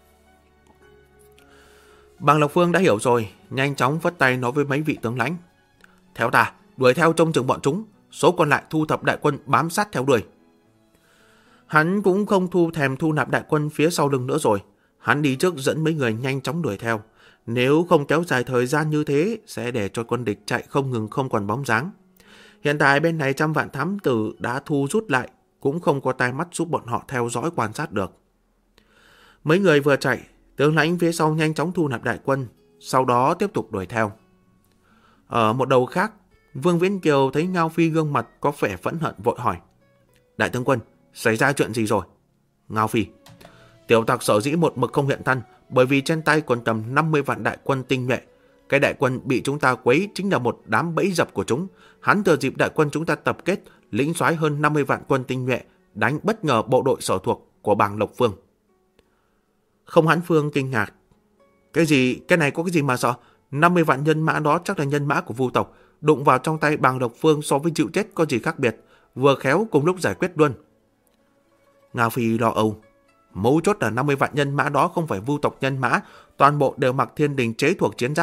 Bàng Lộc Phương đã hiểu rồi, nhanh chóng vất tay nói với mấy vị tướng lãnh: Theo ta, đuổi theo trông chừng bọn chúng, số còn lại thu thập đại quân bám sát theo đuổi. Hắn cũng không thèm thu nạp đại quân phía sau lưng nữa rồi, hắn đi trước dẫn mấy người nhanh chóng đuổi theo. Nếu không kéo dài thời gian như thế, sẽ để cho quân địch chạy không ngừng không còn bóng dáng. Hiện tại bên này trăm vạn thám tử đã thu rút lại, cũng không có tai mắt giúp bọn họ theo dõi quan sát được. Mấy người vừa chạy, tướng lãnh phía sau nhanh chóng thu nạp đại quân, sau đó tiếp tục đuổi theo. Ở một đầu khác, Vương Viễn Kiều thấy Ngao Phi gương mặt có vẻ phẫn hận vội hỏi: Đại tướng quân, xảy ra chuyện gì rồi? Ngao Phi: Tiểu tặc sở dĩ một mực không hiện thân, bởi vì trên tay còn tầm 50 vạn đại quân tinh nhuệ. Cái đại quân bị chúng ta quấy chính là một đám bẫy dập của chúng. Hắn thừa dịp đại quân chúng ta tập kết, lĩnh soái hơn 50 vạn quân tinh nhuệ, đánh bất ngờ bộ đội sở thuộc của Bàng Lộc Phương. Không Hán Phương kinh ngạc: Cái gì? Cái này có cái gì mà sợ? 50 vạn nhân mã đó chắc là nhân mã của Vu tộc, đụng vào trong tay Bàng Lộc Phương so với chịu chết có gì khác biệt, vừa khéo cùng lúc giải quyết luôn. Ngao Phi lo âu: Mấu chốt là 50 vạn nhân mã đó không phải Vu tộc nhân mã, toàn bộ đều mặc thiên đình chế thuộc chiến giáp,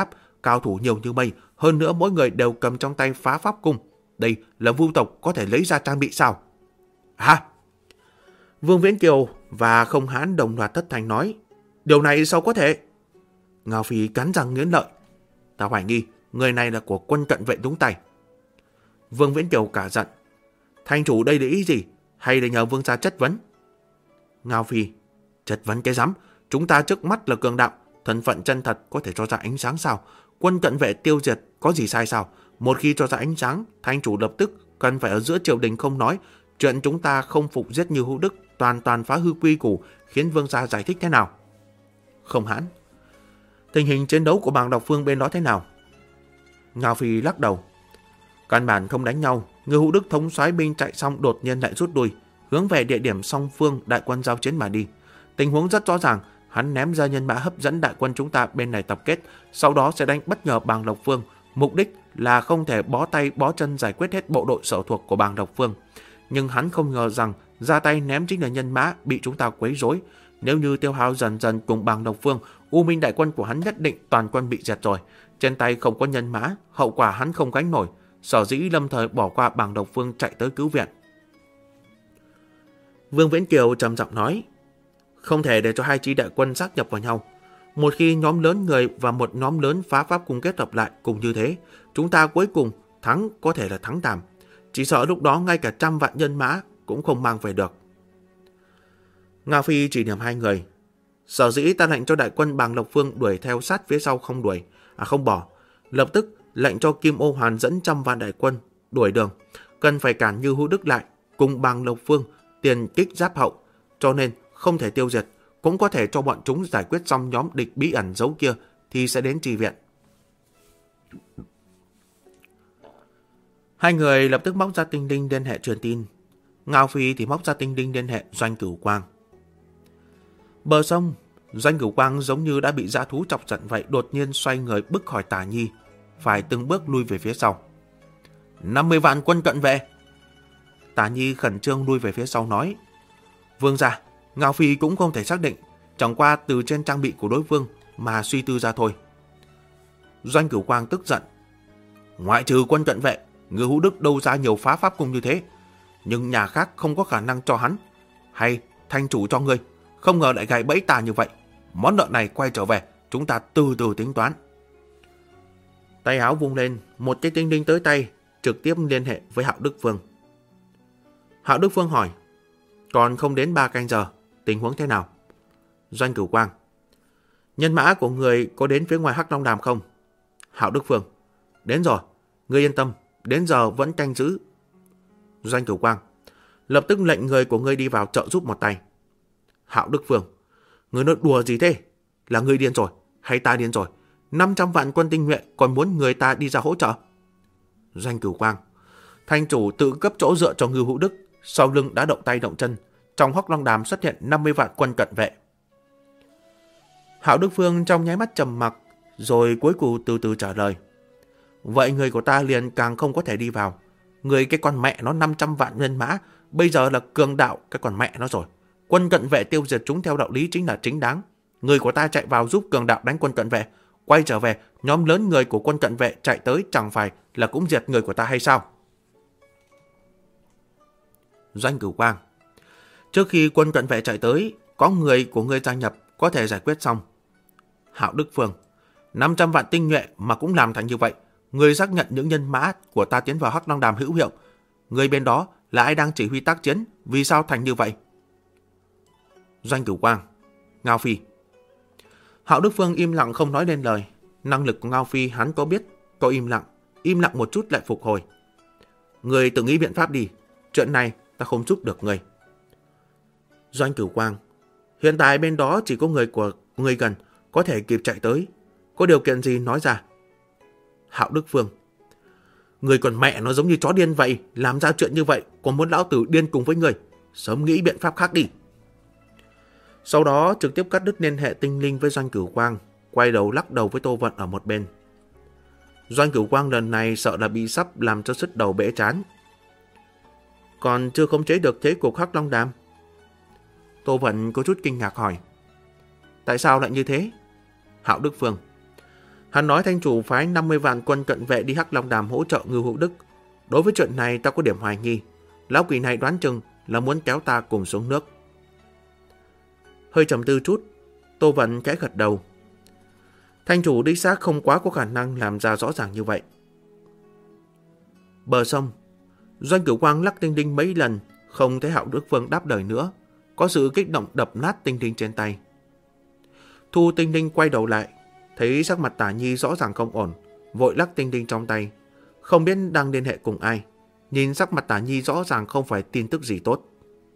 cao thủ nhiều như mây, hơn nữa mỗi người đều cầm trong tay phá pháp cung. Đây là vu tộc có thể lấy ra trang bị sao? Hả? Vương Viễn Kiều và Không Hãn đồng loạt thất thanh nói, điều này sao có thể? Ngao Phi cắn răng nghiến lợi, ta hoài nghi người này là của quân cận vệ đúng tay. Vương Viễn Kiều cả giận, thành chủ đây là ý gì? Hay để nhờ vương gia chất vấn? Ngao Phi, chất vấn cái rắm, chúng ta trước mắt là cường đạo, thân phận chân thật có thể cho ra ánh sáng sao? Quân cận vệ tiêu diệt có gì sai sao? Một khi cho ra ánh sáng, thành chủ lập tức cần phải ở giữa triều đình không nói, chuyện chúng ta không phục giết Như Hữu Đức toàn phá hư quy củ, khiến vương gia giải thích thế nào? Không Hãn, tình hình chiến đấu của bàng Độc Phương bên đó thế nào? Ngao Phi lắc đầu, căn bản không đánh nhau. Như Hữu Đức thống soái binh chạy xong đột nhiên lại rút lui, hướng về địa điểm song phương đại quân giao chiến mà đi. Tình huống rất rõ ràng, hắn ném ra nhân mã hấp dẫn đại quân chúng ta bên này tập kết, sau đó sẽ đánh bất ngờ bàng Độc Phương. Mục đích là không thể bó tay bó chân giải quyết hết bộ đội sở thuộc của bàng Độc Phương. Nhưng hắn không ngờ rằng ra tay ném chính là nhân mã bị chúng ta quấy rối. Nếu như tiêu hao dần dần cùng bàng Độc Phương, U Minh đại quân của hắn nhất định toàn quân bị diệt rồi. Trên tay không có nhân mã, hậu quả hắn không gánh nổi. Sở dĩ lâm thời bỏ qua bàng Độc Phương chạy tới cứu viện. Vương Viễn Kiều trầm giọng nói, không thể để cho hai chi đại quân sát nhập vào nhau. Một khi nhóm lớn người và một nhóm lớn phá pháp cùng kết hợp lại cùng như thế, chúng ta cuối cùng thắng có thể là thắng tạm. Chỉ sợ lúc đó ngay cả 100 vạn nhân mã cũng không mang về được. Ngao Phi chỉ điểm hai người, sở dĩ ta lệnh cho đại quân bàng Độc Phương đuổi theo sát phía sau không bỏ, lập tức lệnh cho Kim Ô Hoàn dẫn 100 vạn đại quân đuổi đường, cần phải cản Như Hữu Đức lại cùng bàng Độc Phương tiền kích giáp hậu, cho nên không thể tiêu diệt, cũng có thể cho bọn chúng giải quyết xong nhóm địch bí ẩn giấu kia thì sẽ đến trì viện. Hai người lập tức móc ra tinh đinh liên hệ truyền tin. Ngao Phi thì móc ra tinh đinh liên hệ Doanh Cửu Quang. Bờ sông, Doanh Cửu Quang giống như đã bị dã thú chọc giận vậy, đột nhiên xoay người bước khỏi Tả Nhi, phải từng bước lui về phía sau. 50 vạn quân cận vệ. Tả Nhi khẩn trương lui về phía sau nói, vương gia, Ngao Phi cũng không thể xác định, chẳng qua từ trên trang bị của đối phương mà suy tư ra thôi. Doanh Cửu Quang tức giận, ngoại trừ quân cận vệ, Ngư Hữu Đức đâu ra nhiều phá pháp cung như thế, nhưng nhà khác không có khả năng cho hắn, hay thành chủ cho ngươi, không ngờ lại gài bẫy ta như vậy. Món nợ này quay trở về, chúng ta từ từ tính toán. Tay áo vung lên, một cái tinh đinh tới tay, trực tiếp liên hệ với Hạo Đức Phương. Hạo Đức Phương hỏi, còn không đến 3 canh giờ, tình huống thế nào? Doanh Cửu Quang, nhân mã của người có đến phía ngoài Hắc Long Đàm không? Hạo Đức Phương, đến rồi, ngươi yên tâm, đến giờ vẫn canh giữ. Doanh Cửu Quang, lập tức lệnh người của ngươi đi vào trợ giúp một tay. Hạo Đức Phương, ngươi nói đùa gì thế? Là ngươi điên rồi, hay ta điên rồi? 500 vạn quân tinh nhuệ còn muốn người ta đi ra hỗ trợ? Doanh Cửu Quang, thành chủ tự cấp chỗ dựa cho Ngư Hữu Đức, sau lưng đã động tay động chân, trong Hắc Long Đàm xuất hiện 50 vạn quân cận vệ. Hạo Đức Phương trong nháy mắt trầm mặc, rồi cuối cùng từ từ trả lời, vậy người của ta liền càng không có thể đi vào. Người cái con mẹ nó 500 vạn nhân mã, bây giờ là cường đạo cái con mẹ nó rồi. Quân cận vệ tiêu diệt chúng theo đạo lý chính là chính đáng. Người của ta chạy vào giúp cường đạo đánh quân cận vệ, quay trở về, nhóm lớn người của quân cận vệ chạy tới chẳng phải là cũng diệt người của ta hay sao? Doanh Cửu Quang, trước khi quân cận vệ chạy tới, có người của ngươi gia nhập có thể giải quyết xong. Hạo Đức Phương, 500 vạn tinh nhuệ mà cũng làm thành như vậy, người xác nhận những nhân mã của ta tiến vào Hắc Long Đàm hữu hiệu. Người bên đó là ai đang chỉ huy tác chiến, vì sao thành như vậy? Doanh Cửu Quang, Ngao Phi. Hạo Đức Phương im lặng không nói lên lời. Năng lực của Ngao Phi hắn có biết, có im lặng một chút lại phục hồi. Người tự nghĩ biện pháp đi, chuyện này ta không giúp được người. Doanh Cửu Quang, hiện tại bên đó chỉ có người của người gần có thể kịp chạy tới, có điều kiện gì nói ra. Hạo Đức Phương, người còn mẹ nó giống như chó điên vậy, làm ra chuyện như vậy còn muốn lão tử điên cùng với người, sớm nghĩ biện pháp khác đi. Sau đó trực tiếp cắt đứt liên hệ tinh linh với Doanh Cửu Quang, quay đầu lắc đầu với Tô Vận ở một bên. Doanh Cửu Quang lần này sợ là bị sắp làm cho sứt đầu bể chán. Còn chưa khống chế được thế cục Hắc Long Đàm? Tô Vận có chút kinh ngạc hỏi, tại sao lại như thế? Hạo Đức Phương, Hắn nói Thanh chủ phái 50 vạn quân cận vệ đi Hắc Long Đàm hỗ trợ Ngưu Hữu Đức. Đối với chuyện này ta có điểm hoài nghi. Lão quỷ này đoán chừng là muốn kéo ta cùng xuống nước. Hơi trầm tư chút, Tô Vận khẽ gật đầu. Thanh chủ đích xác không quá có khả năng làm ra rõ ràng như vậy. Bờ sông, Doanh Cửu Quang lắc tinh đinh mấy lần, không thấy Hạo Đức Vương đáp lời nữa, có sự kích động đập nát tinh đinh trên tay. Thu tinh đinh quay đầu lại, thấy sắc mặt Tả Nhi rõ ràng không ổn, vội lắc tinh đinh trong tay, không biết đang liên hệ cùng ai. Nhìn sắc mặt Tả Nhi rõ ràng không phải tin tức gì tốt.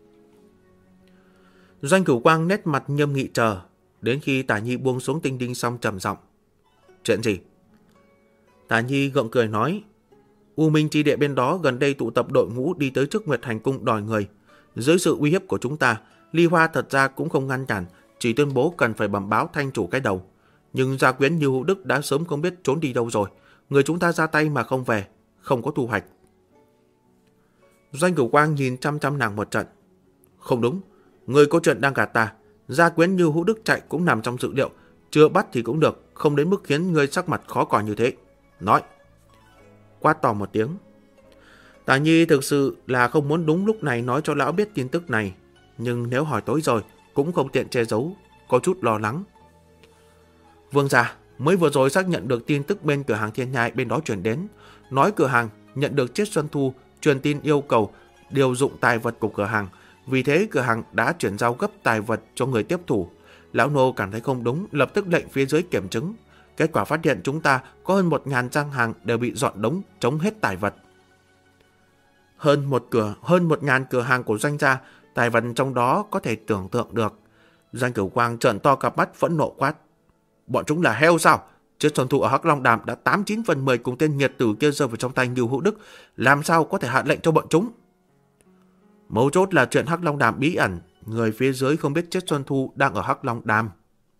Doanh Cửu Quang nét mặt nhâm nghị chờ, đến khi Tả Nhi buông xuống tinh đinh xong trầm giọng. Chuyện gì? Tả Nhi gượng cười nói. U Minh Chi Địa bên đó gần đây tụ tập đội ngũ đi tới trước Nguyệt Hành Cung đòi người. Dưới sự uy hiếp của chúng ta, Ly Hoa thật ra cũng không ngăn cản, chỉ tuyên bố cần phải bẩm báo Thanh chủ cái đầu. Nhưng gia quyến như Hữu Đức đã sớm không biết trốn đi đâu rồi. Người chúng ta ra tay mà không về, không có thu hoạch. Doanh Cửu Quang nhìn chăm chăm nàng một trận. Không đúng, người có chuyện đang gạt ta. Gia quyến như Hữu Đức chạy cũng nằm trong dự liệu, chưa bắt thì cũng được, không đến mức khiến ngươi sắc mặt khó coi như thế. Nói. Quát to một tiếng. Tả Nhi thực sự là không muốn đúng lúc này nói cho lão biết tin tức này, nhưng nếu hỏi tối rồi cũng không tiện che giấu, có chút lo lắng. Vương gia, mới vừa rồi xác nhận được tin tức bên cửa hàng Thiên Nhai bên đó chuyển đến, nói cửa hàng nhận được Triết Xuân Thu truyền tin yêu cầu điều dụng tài vật của cửa hàng, vì thế cửa hàng đã chuyển giao gấp tài vật cho người tiếp thủ. Lão nô cảm thấy không đúng, lập tức lệnh phía dưới kiểm chứng. Kết quả phát hiện chúng ta có hơn 1000 trang hàng đều bị dọn đống chống hết tài vật. Hơn 1000 cửa hàng của doanh gia, tài vật trong đó có thể tưởng tượng được. Doanh Cửu Quang trợn to cặp mắt phẫn nộ quát. Bọn chúng là heo sao? Triết Xuân Thu ở Hắc Long Đàm đã 89 phần 10 cùng tên nghiệt tử kia rơi vào trong tay Ngưu Hữu Đức, làm sao có thể hạ lệnh cho bọn chúng? Mấu chốt là chuyện Hắc Long Đàm bí ẩn, người phía dưới không biết Triết Xuân Thu đang ở Hắc Long Đàm.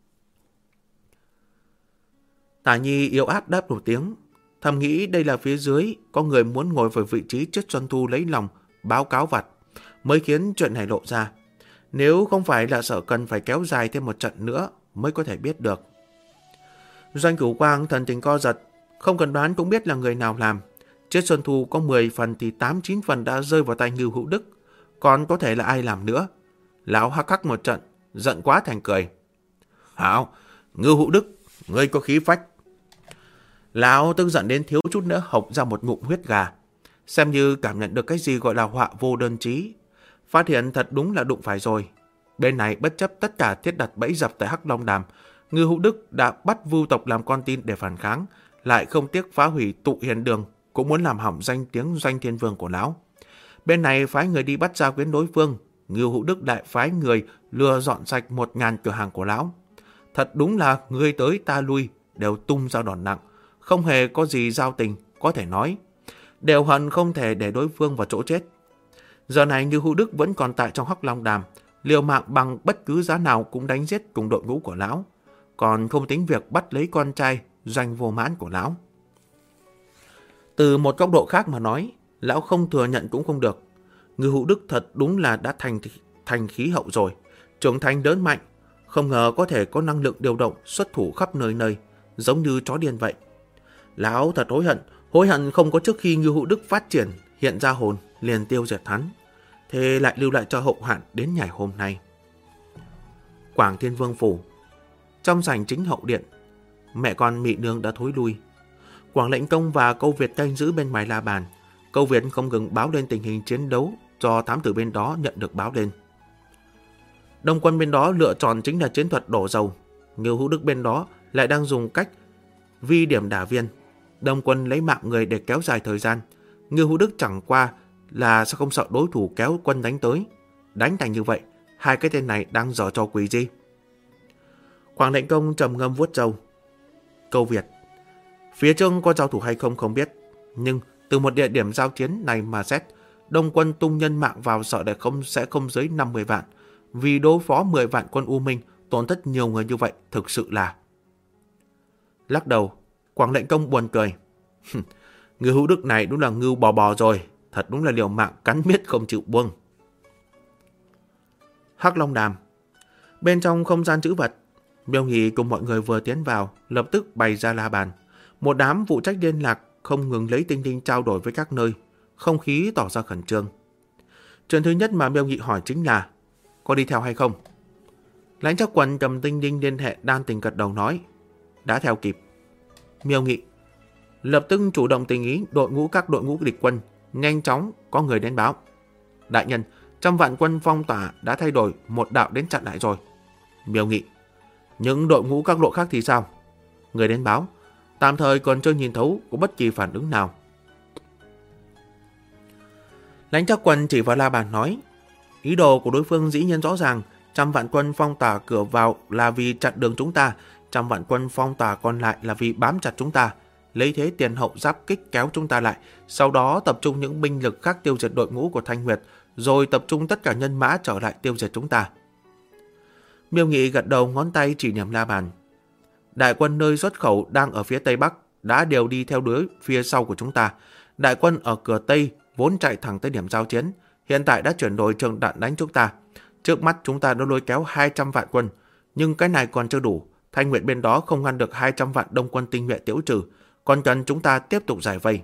Tả Nhi yếu áp đáp một tiếng, thầm nghĩ đây là phía dưới có người muốn ngồi vào vị trí Triết Xuân Thu lấy lòng báo cáo vặt, mới khiến chuyện này lộ ra. Nếu không phải là sợ cần phải kéo dài thêm một trận nữa mới có thể biết được. Doanh Cửu Quang thần tình co giật, không cần đoán cũng biết là người nào làm. Triết Xuân Thu có 10 phần thì 8-9 phần đã rơi vào tay Ngưu Hữu Đức, còn có thể là ai làm nữa. Lão hắc hắc một trận, giận quá thành cười. Hảo, Ngưu Hữu Đức, ngươi có khí phách. Lão tức giận đến thiếu chút nữa hộc ra một ngụm huyết gà, xem như cảm nhận được cái gì gọi là họa vô đơn chí. Phát hiện thật đúng là đụng phải rồi. Bên này bất chấp tất cả thiết đặt bẫy dập tại Hắc Long Đàm, Ngưu Hữu Đức đã bắt Vưu tộc làm con tin để phản kháng, lại không tiếc phá hủy Tụ Hiền Đường, cũng muốn làm hỏng danh tiếng Doanh Thiên Vương của lão. Bên này phái người đi bắt gia quyến đối phương, Ngưu Hữu Đức lại phái người lừa dọn sạch 1000 cửa hàng của lão. Thật đúng là người tới ta lui, đều tung ra đòn nặng, không hề có gì giao tình, có thể nói. Đều hận không thể để đối phương vào chỗ chết. Giờ này Ngưu Hữu Đức vẫn còn tại trong Hắc Long Đàm, liều mạng bằng bất cứ giá nào cũng đánh giết cùng đội ngũ của lão, còn không tính việc bắt lấy con trai Doanh Vô Mãn của lão. Từ một góc độ khác mà nói, lão không thừa nhận cũng không được. Ngưu Hữu Đức thật đúng là đã thành khí hậu rồi, trưởng thành lớn mạnh, không ngờ có thể có năng lượng điều động xuất thủ khắp nơi nơi, giống như chó điên vậy. Lão thật hối hận không có trước khi Ngưu Hữu Đức phát triển hiện ra hồn liền tiêu diệt hắn, thế lại lưu lại cho hậu hạn đến ngày hôm nay. Quảng Thiên Vương phủ, trong sảnh chính hậu điện, mẹ con Mị Nương đã thối lui. Quảng Lệnh Công và Câu Việt canh giữ bên ngoài la bàn. Câu Việt không ngừng báo lên tình hình chiến đấu do thám tử bên đó nhận được báo lên. Đông quân bên đó lựa chọn chính là chiến thuật đổ dầu. Ngưu Hữu Đức bên đó lại đang dùng cách vi điểm đả viên. Đông quân lấy mạng người để kéo dài thời gian. Ngưu Hữu Đức chẳng qua là sao không sợ đối thủ kéo quân đánh tới. Đánh thành như vậy, hai cái tên này đang giở trò quỷ gì? Quảng Lệnh Công trầm ngâm vuốt râu. Câu Việt, phía trước có giao thủ hay không biết, nhưng từ một địa điểm giao chiến này mà xét, Đông quân tung nhân mạng vào sợ để sẽ không dưới 50 vạn. Vì đối phó 10 vạn quân U Minh, tổn thất nhiều người như vậy thực sự là... Lắc đầu, Quảng Lệnh Công buồn cười. Ngưu Hữu Đức này đúng là ngưu bò rồi, thật đúng là liều mạng cắn miết không chịu buông. Hắc Long Đàm, bên trong không gian trữ vật, Miêu Nghị cùng mọi người vừa tiến vào, lập tức bày ra la bàn. Một đám phụ trách liên lạc không ngừng lấy tinh tinh trao đổi với các nơi, không khí tỏ ra khẩn trương. Chuyện thứ nhất mà Miêu Nghị hỏi chính là: có đi theo hay không? Lãnh Trác Quần cầm tinh tinh liên hệ đan tình gật đầu nói: đã theo kịp. Miêu Nghị lập tức chủ động tình ý các đội ngũ địch quân, nhanh chóng có người đến báo: đại nhân, 100 vạn quân phong tỏa đã thay đổi một đạo đến chặn lại rồi. Miêu Nghị: những đội ngũ các lộ khác thì sao? Người đến báo: tạm thời còn chưa nhìn thấu có bất kỳ phản ứng nào. Lãnh Trác Quần chỉ vào la bàn nói: ý đồ của đối phương dĩ nhiên rõ ràng, 100 vạn quân phong tỏa cửa vào là vì chặn đường chúng ta, 100 vạn quân phong tỏa còn lại là vì bám chặt chúng ta, lấy thế tiền hậu giáp kích kéo chúng ta lại, sau đó tập trung những binh lực khác tiêu diệt đội ngũ của Thanh Nguyệt, rồi tập trung tất cả nhân mã trở lại tiêu diệt chúng ta. Miêu Nghị gật đầu, ngón tay chỉ nhằm la bàn. Đại quân nơi xuất khẩu đang ở phía tây bắc đã đều đi theo đuôi phía sau của chúng ta. Đại quân ở cửa tây vốn chạy thẳng tới điểm giao chiến, hiện tại đã chuyển đổi trường đạn đánh chúng ta. Trước mắt chúng ta đã lôi kéo 200 vạn quân, nhưng cái này còn chưa đủ. Thanh Nguyệt bên đó không ngăn được 200 vạn đông quân tinh nhuệ Tiễu Trừ, còn cần chúng ta tiếp tục giải vây.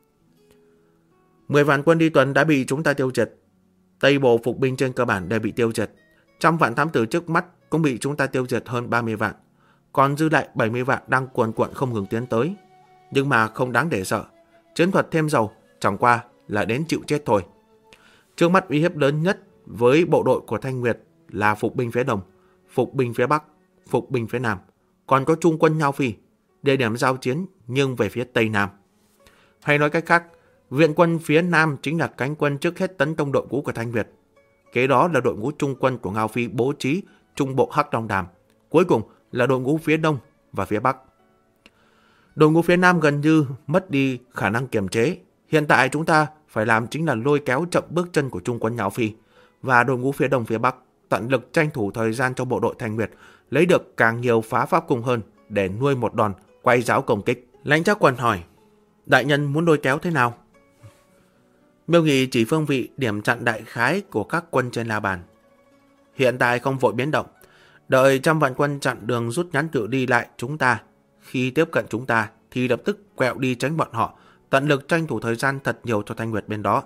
10 vạn quân đi tuần đã bị chúng ta tiêu diệt. Tây bộ phục binh trên cơ bản đều bị tiêu diệt. 100 vạn thám tử trước mắt cũng bị chúng ta tiêu diệt hơn 30 vạn. Còn dư lại 70 vạn đang cuồn cuộn không ngừng tiến tới. Nhưng mà không đáng để sợ. Chiến thuật thêm dầu chẳng qua là đến chịu chết thôi. Trước mắt uy hiếp lớn nhất với bộ đội của Thanh Nguyệt là phục binh phía đông, phục binh phía bắc, phục binh phía nam, còn có trung quân Ngao Phi, địa điểm giao chiến nhưng về phía tây nam. Hay nói cách khác, viện quân phía nam chính là cánh quân trước hết tấn công đội ngũ của Thanh Việt. Kế đó là đội ngũ trung quân của Ngao Phi bố trí trung bộ Hắc Long Đàm. Cuối cùng là đội ngũ phía đông và phía bắc. Đội ngũ phía nam gần như mất đi khả năng kiềm chế. Hiện tại chúng ta phải làm chính là lôi kéo chậm bước chân của trung quân Ngao Phi, và đội ngũ phía đông phía bắc tận lực tranh thủ thời gian cho bộ đội Thanh Nguyệt lấy được càng nhiều phá pháp cung hơn để nuôi một đòn quay giáo công kích. Lãnh Trác Quần hỏi: đại nhân muốn lôi kéo thế nào? Miêu Nghị chỉ phương vị điểm chặn đại khái của các quân trên la bàn. Hiện tại không vội biến động, đợi 100 vạn quân chặn đường rút ngắn cự đi lại chúng ta. Khi tiếp cận chúng ta thì lập tức quẹo đi tránh bọn họ, tận lực tranh thủ thời gian thật nhiều cho Thanh Nguyệt bên đó.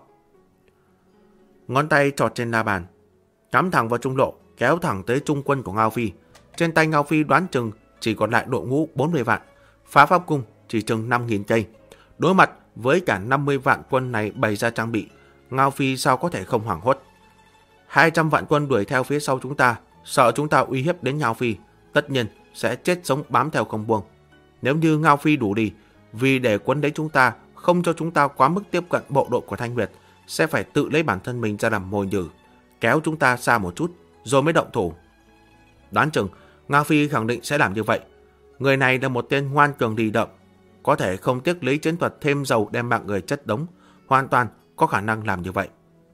Ngón tay trọt trên la bàn, cắm thẳng vào trung lộ, kéo thẳng tới trung quân của Ngao Phi. Trên tay Ngao Phi đoán chừng chỉ còn lại đội ngũ 40 vạn, phá pháp cung chỉ chừng 5.000 cây. Đối mặt với cả 50 vạn quân này bày ra trang bị, Ngao Phi sao có thể không hoảng hốt. 200 vạn quân đuổi theo phía sau chúng ta, sợ chúng ta uy hiếp đến Ngao Phi, tất nhiên sẽ chết sống bám theo không buông. Nếu như Ngao Phi đủ đi, vì để quấn lấy chúng ta, không cho chúng ta quá mức tiếp cận bộ đội của Thanh Nguyệt, sẽ phải tự lấy bản thân mình ra làm mồi nhử, kéo chúng ta xa một chút rồi mới động thủ. Đoán chừng Ngao Phi khẳng định sẽ làm như vậy. Người này là một tên ngoan cường đi động, có thể không tiếc lấy chiến thuật thêm dầu đem mạng người chất đống, hoàn toàn có khả năng làm như vậy.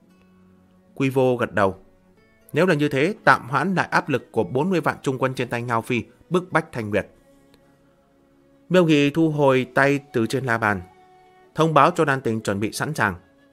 Quy Vô gật đầu. Nếu là như thế, tạm hoãn lại áp lực của 40 vạn trung quân trên tay Ngao Phi, bức bách Thanh Nguyệt. Miêu Nghị thu hồi tay từ trên la bàn, thông báo cho Đan Tình chuẩn bị sẵn sàng.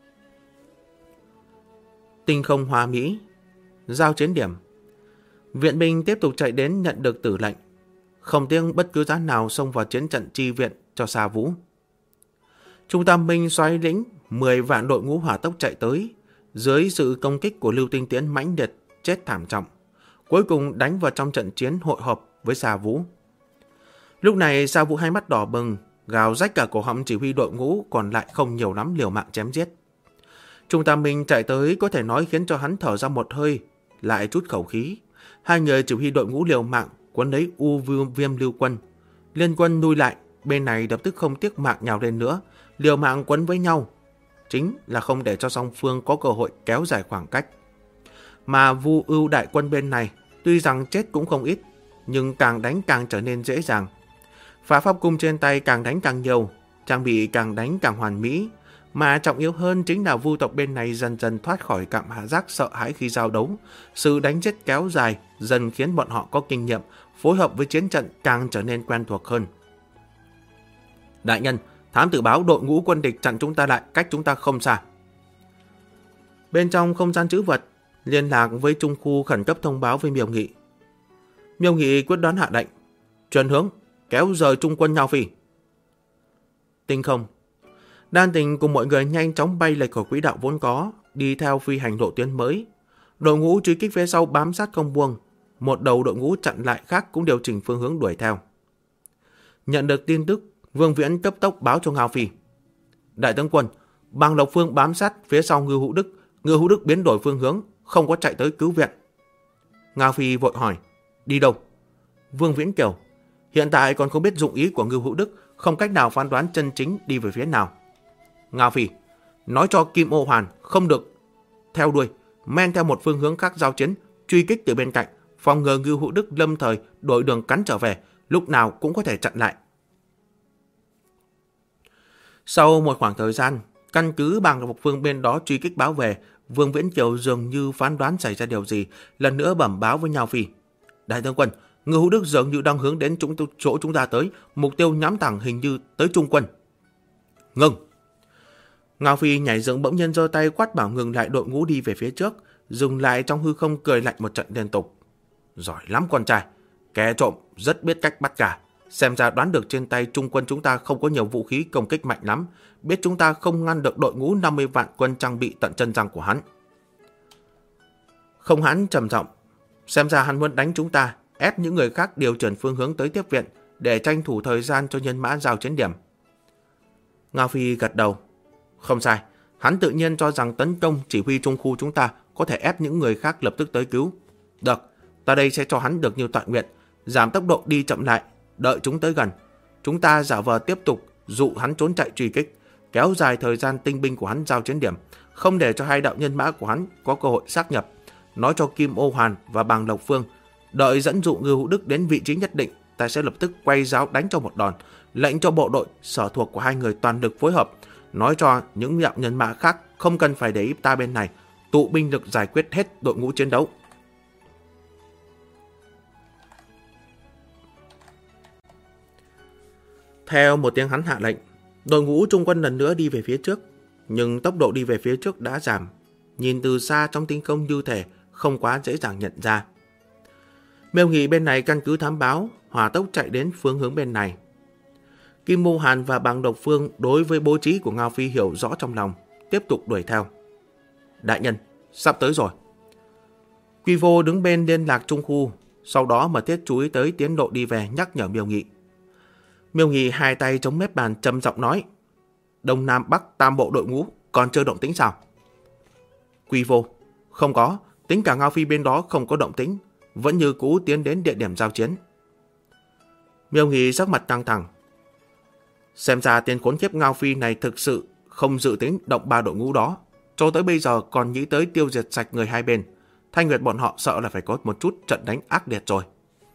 Tinh không Hoa Mỹ, giao chiến điểm. Viện binh tiếp tục chạy đến nhận được tử lệnh, không tiếc bất cứ giá nào xông vào chiến trận chi viện cho Sa Vũ. Trung Tam Minh xoáy lĩnh 10 vạn đội ngũ hỏa tốc chạy tới, dưới sự công kích của Lưu Tinh Tiễn mãnh liệt, chết thảm trọng, cuối cùng đánh vào trong trận chiến hội họp với Sa Vũ. Lúc này Sa Vũ hai mắt đỏ bừng, gào rách cả cổ họng, chỉ huy đội ngũ còn lại không nhiều lắm liều mạng chém giết. Trung Tam Minh chạy tới có thể nói khiến cho hắn thở ra một hơi, lại chút khẩu khí. Hai người chỉ huy đội ngũ liều mạng quấn lấy U Viêm Lưu Quân. Liên quân lui lại, bên này lập tức không tiếc mạng nhào lên nữa, liều mạng quấn với nhau, chính là không để cho song phương có cơ hội kéo dài khoảng cách. Mà Vu Ưu đại quân bên này tuy rằng chết cũng không ít, nhưng càng đánh càng trở nên dễ dàng. Phá pháp cung trên tay càng đánh càng nhiều, trang bị càng đánh càng hoàn mỹ, mà trọng yếu hơn chính là Vu tộc bên này dần dần thoát khỏi cảm giác sợ hãi khi giao đấu. Sự đánh giết kéo dài dần khiến bọn họ có kinh nghiệm, phối hợp với chiến trận càng trở nên quen thuộc hơn. Đại nhân, thám tử báo đội ngũ quân địch chặn chúng ta lại, cách chúng ta không xa. Bên trong không gian trữ vật, liên lạc với trung khu khẩn cấp thông báo với Miêu Nghị. Miêu Nghị quyết đoán hạ lệnh, chuyển hướng, kéo rời trung quân Ngao Phi. Tinh không, Đan Tình cùng mọi người nhanh chóng bay lệch khỏi quỹ đạo vốn có, đi theo phi hành lộ tuyến mới. Đội ngũ truy kích phía sau bám sát không buông, một đầu đội ngũ chặn lại khác cũng điều chỉnh phương hướng đuổi theo. Nhận được tin tức, Vương Viễn cấp tốc báo cho Ngao Phi. Đại tướng quân, Bàng Lộc Phương bám sát phía sau Ngưu Hữu Đức. Ngưu Hữu Đức biến đổi phương hướng, không có chạy tới cứu viện. Ngao Phi vội hỏi, đi đâu? Vương Viễn kêu, hiện tại còn không biết dụng ý của Ngưu Hữu Đức, không cách nào phán đoán chân chính đi về phía nào. Ngao Phi, nói cho Kim Ô Hoàn không được theo đuôi, men theo một phương hướng khác giao chiến, truy kích từ bên cạnh, phòng ngừa Ngưu Hữu Đức lâm thời đổi đường cắn trở về, lúc nào cũng có thể chặn lại. Sau một khoảng thời gian, căn cứ Bàng Lộc Phương bên đó truy kích báo về, Vương Viễn Kiều dường như phán đoán xảy ra điều gì, lần nữa bẩm báo với Ngao Phi. Đại tướng quân, Ngưu Hữu Đức dường như đang hướng đến chỗ chúng ta tới, mục tiêu nhắm thẳng hình như tới trung quân. Ngừng! Ngao Phi nhảy dựng bỗng nhiên giơ tay quát bảo ngừng lại đội ngũ đi về phía trước, dừng lại trong hư không cười lạnh một trận liên tục. Giỏi lắm con trai, kẻ trộm rất biết cách bắt gà. Xem ra đoán được trên tay trung quân chúng ta không có nhiều vũ khí công kích mạnh lắm, biết chúng ta không ngăn được đội ngũ 50 vạn quân trang bị tận chân răng của hắn. Không, hắn trầm giọng, xem ra hắn muốn đánh chúng ta, ép những người khác điều chuyển phương hướng tới tiếp viện để tranh thủ thời gian cho nhân mã giao chiến điểm. Ngao Phi gật đầu. Không sai, hắn tự nhiên cho rằng tấn công chỉ huy trung khu chúng ta có thể ép những người khác lập tức tới cứu. Được, ta đây sẽ cho hắn được như toàn nguyện, giảm tốc độ đi chậm lại, đợi chúng tới gần. Chúng ta giả vờ tiếp tục dụ hắn trốn chạy truy kích, kéo dài thời gian tinh binh của hắn giao chiến điểm, không để cho hai đạo nhân mã của hắn có cơ hội xác nhập. Nói cho Kim Ô Hoàn và Bàng Lộc Phương, đợi dẫn dụ Ngưu Hữu Đức đến vị trí nhất định, ta sẽ lập tức quay giáo đánh cho một đòn, lệnh cho bộ đội sở thuộc của hai người toàn lực phối hợp, nói cho những đạo nhân mã khác không cần phải để ý ta bên này, tụ binh lực giải quyết hết đội ngũ chiến đấu. Theo một tiếng hắn hạ lệnh, đội ngũ trung quân lần nữa đi về phía trước, nhưng tốc độ đi về phía trước đã giảm, nhìn từ xa trong tinh không như thể không quá dễ dàng nhận ra. Miêu Nghị bên này căn cứ thám báo, hỏa tốc chạy đến phương hướng bên này. Kim Mô Hàn và Bàng Độc Phương đối với bố trí của Ngao Phi hiểu rõ trong lòng, tiếp tục đuổi theo. Đại nhân, sắp tới rồi. Quy Vô đứng bên liên lạc trung khu, sau đó mật thiết chú ý tới tiến độ đi về nhắc nhở Miêu Nghị. Miêu Nghị hai tay chống mép bàn trầm giọng nói, Đông Nam Bắc tam bộ đội ngũ còn chưa động tĩnh sao? Quy Vô, không có, tính cả Ngao Phi bên đó không có động tĩnh, vẫn như cũ tiến đến địa điểm giao chiến. Miêu Nghị sắc mặt căng thẳng. Xem ra tên khốn kiếp Ngao Phi này thực sự không dự tính động ba đội ngũ đó, cho tới bây giờ còn nghĩ tới tiêu diệt sạch người hai bên. Thanh Nguyệt bọn họ sợ là phải có một chút trận đánh ác liệt rồi.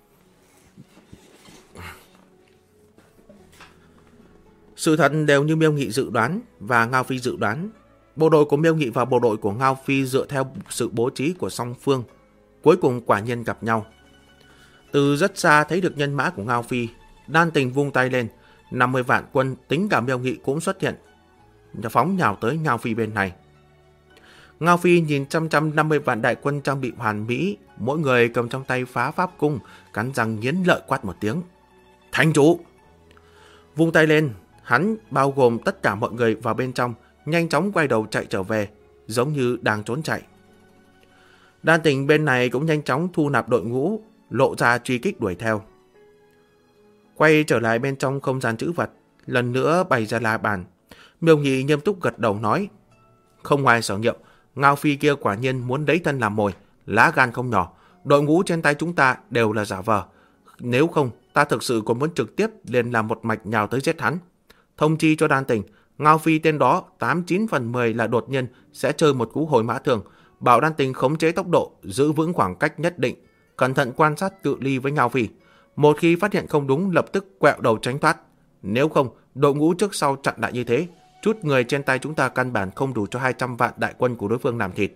Sự thật đều như Miêu Nghị dự đoán và Ngao Phi dự đoán. Bộ đội của Miêu Nghị và bộ đội của Ngao Phi dựa theo sự bố trí của song phương, cuối cùng quả nhiên gặp nhau. Từ rất xa thấy được nhân mã của Ngao Phi, Đan Tình vung tay lên, 50 vạn quân tính cả Miêu Nghị cũng xuất hiện, phóng nhào tới Ngao Phi bên này. Ngao Phi nhìn 150 vạn đại quân trang bị hoàn mỹ, mỗi người cầm trong tay phá pháp cung, cắn răng nghiến lợi quát một tiếng. Thánh chủ! Vung tay lên, hắn bao gồm tất cả mọi người vào bên trong, nhanh chóng quay đầu chạy trở về, giống như đang trốn chạy. Đan Tình bên này cũng nhanh chóng thu nạp đội ngũ, lộ ra truy kích đuổi theo. Quay trở lại bên trong không gian trữ vật, lần nữa bày ra la bàn. Miêu Nghị nghiêm túc gật đầu nói, không ngoài sở nghiệm, Ngao Phi kia quả nhiên muốn lấy thân làm mồi, lá gan không nhỏ, đội ngũ trên tay chúng ta đều là giả vờ. Nếu không, ta thực sự còn muốn trực tiếp liền làm một mạch nhào tới giết hắn. Thông chi cho Đan Tình, Ngao Phi tên đó 89 phần 10 là đột nhiên sẽ chơi một cú hồi mã thường, bảo Đan Tình khống chế tốc độ, giữ vững khoảng cách nhất định, cẩn thận quan sát cự ly với Ngao Phi. Một khi phát hiện không đúng lập tức quẹo đầu tránh thoát. Nếu không, đội ngũ trước sau chặn lại như thế, chút người trên tay chúng ta căn bản không đủ cho 200 vạn đại quân của đối phương làm thịt.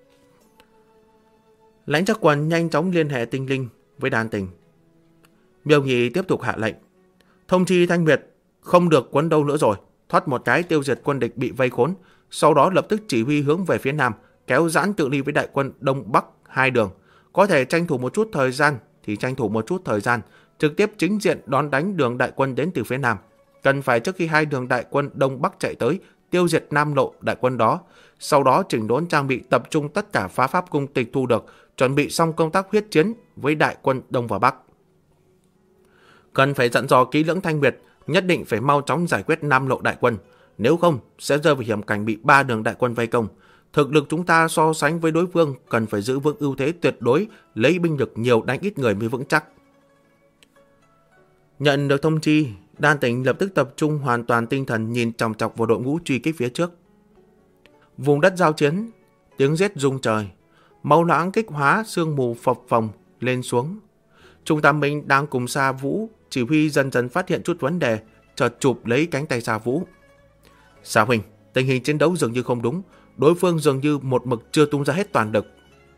Lãnh Trắc Quần nhanh chóng liên hệ tinh linh với Đan Tình. Miêu Nghị tiếp tục hạ lệnh, thông chi Thanh Nguyệt không được quấn đâu nữa rồi, thoát một cái tiêu diệt quân địch bị vây khốn, sau đó lập tức chỉ huy hướng về phía nam, kéo giãn cự ly với đại quân đông bắc hai đường, có thể tranh thủ một chút thời gian thì tranh thủ một chút thời gian, trực tiếp chính diện đón đánh đường đại quân đến từ phía Nam. Cần phải trước khi hai đường đại quân Đông Bắc chạy tới, tiêu diệt Nam lộ đại quân đó, sau đó chỉnh đốn trang bị, tập trung tất cả phá pháp cung tịch thu được, chuẩn bị xong công tác huyết chiến với đại quân Đông và Bắc. Cần phải dặn dò kỹ lưỡng Thanh Nguyệt, nhất định phải mau chóng giải quyết Nam lộ đại quân, nếu không sẽ rơi vào hiểm cảnh bị 3 đường đại quân vây công. Thực lực chúng ta so sánh với đối phương cần phải giữ vững ưu thế tuyệt đối, lấy binh lực nhiều đánh ít người mới vững chắc. Nhận được thông chi, Đan Tỉnh lập tức tập trung hoàn toàn tinh thần nhìn chòng chọc vào đội ngũ truy kích phía trước. Vùng đất giao chiến, tiếng giết rung trời, máu loãng kích hóa, sương mù phập phồng lên xuống. Trung Tam Minh đang cùng Sa Vũ chỉ huy dần dần phát hiện chút vấn đề, chợt chụp lấy cánh tay Sa Vũ. Sa huynh, tình hình chiến đấu dường như không đúng, đối phương dường như một mực chưa tung ra hết toàn lực.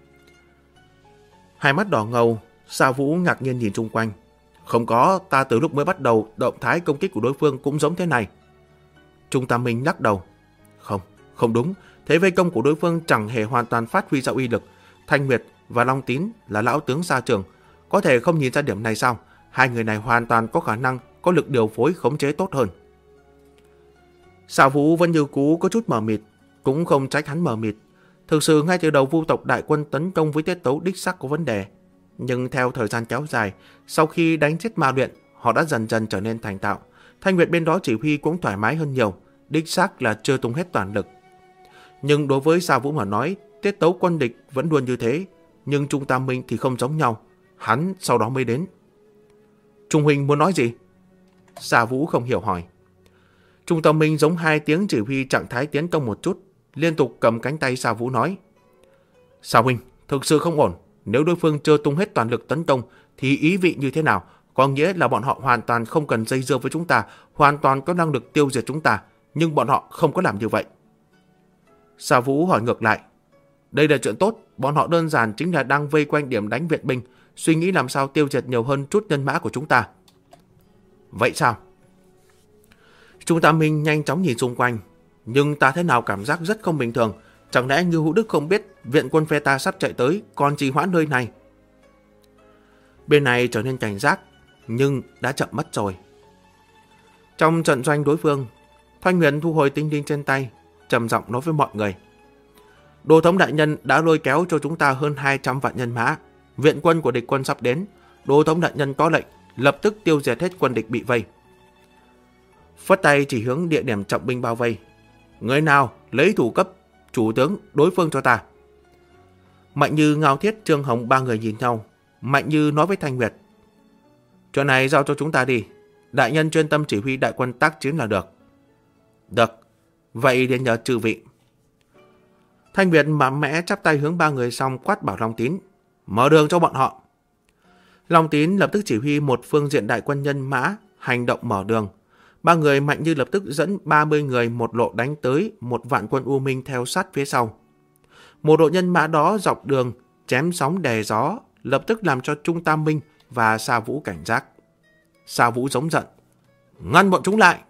Hai mắt đỏ ngầu, Sa Vũ ngạc nhiên nhìn chung quanh. Không có, ta từ lúc mới bắt đầu, động thái công kích của đối phương cũng giống thế này. Trung Tam Minh lắc đầu. Không đúng, thế vây công của đối phương chẳng hề hoàn toàn phát huy ra uy lực. Thanh Nguyệt và Long Tín là lão tướng xa trường, có thể không nhìn ra điểm này sao? Hai người này hoàn toàn có khả năng có lực điều phối khống chế tốt hơn. Sa Vũ vẫn như cũ có chút mờ mịt, cũng không trách hắn mờ mịt. Thực sự ngay từ đầu Vu tộc đại quân tấn công với tiết tấu đích xác có vấn đề. Nhưng theo thời gian kéo dài, sau khi đánh chết ma luyện, họ đã dần dần trở nên thành thạo. Thanh Nguyệt bên đó chỉ huy cũng thoải mái hơn nhiều, đích xác là chưa tung hết toàn lực. Nhưng đối với Sa Vũ mà nói, tiết tấu quân địch vẫn luôn như thế, nhưng Trung Tam Minh thì không giống nhau. Hắn sau đó mới đến. Trung huynh muốn nói gì? Sa Vũ không hiểu hỏi. Trung Tam Minh giống hai tiếng chỉ huy trạng thái tiến công một chút, liên tục cầm cánh tay Sa Vũ nói. Sa huynh, thực sự không ổn. Nếu đối phương chưa tung hết toàn lực tấn công thì ý vị như thế nào? Có nghĩa là bọn họ hoàn toàn không cần dây dưa với chúng ta, hoàn toàn có năng lực tiêu diệt chúng ta, nhưng bọn họ không có làm như vậy. Sa Vũ hỏi ngược lại. Đây là chuyện tốt, bọn họ đơn giản chính là đang vây quanh điểm đánh viện binh, suy nghĩ làm sao tiêu diệt nhiều hơn chút nhân mã của chúng ta. Vậy sao? Trung Tam Minh nhanh chóng nhìn xung quanh, nhưng ta thế nào cảm giác rất không bình thường. Chẳng lẽ Ngưu Hữu Đức không biết viện quân phe ta sắp chạy tới, còn trì hoãn nơi này? Bên này trở nên cảnh giác, nhưng đã chậm mất rồi. Trong trận doanh đối phương, Thanh Huyền thu hồi tinh linh trên tay, trầm giọng nói với mọi người. Đô thống đại nhân đã lôi kéo cho chúng ta hơn 200 vạn nhân mã. Viện quân của địch quân sắp đến. Đô thống đại nhân có lệnh, lập tức tiêu diệt hết quân địch bị vây. Phất tay chỉ hướng địa điểm trọng binh bao vây. Người nào lấy thủ cấp chủ tướng đối phương cho ta. Mạnh Như, Ngao Thiết, Trương Hồng ba người nhìn nhau. Mạnh Như nói với Thanh Nguyệt. Chuyện này giao cho chúng ta đi. Đại nhân chuyên tâm chỉ huy đại quân tác chiến là được. Được. Vậy để nhờ trừ vị. Thanh Nguyệt mạnh mẽ chắp tay hướng ba người xong quát bảo Long Tín. Mở đường cho bọn họ. Long Tín lập tức chỉ huy một phương diện đại quân nhân mã hành động mở đường. Ba người Mạnh Như lập tức dẫn 30 người một lộ đánh tới, một vạn quân U Minh theo sát phía sau. Một đội nhân mã đó dọc đường chém sóng đè gió, lập tức làm cho Trung Tam Minh và Sa Vũ cảnh giác. Sa Vũ giống giận. Ngăn bọn chúng lại.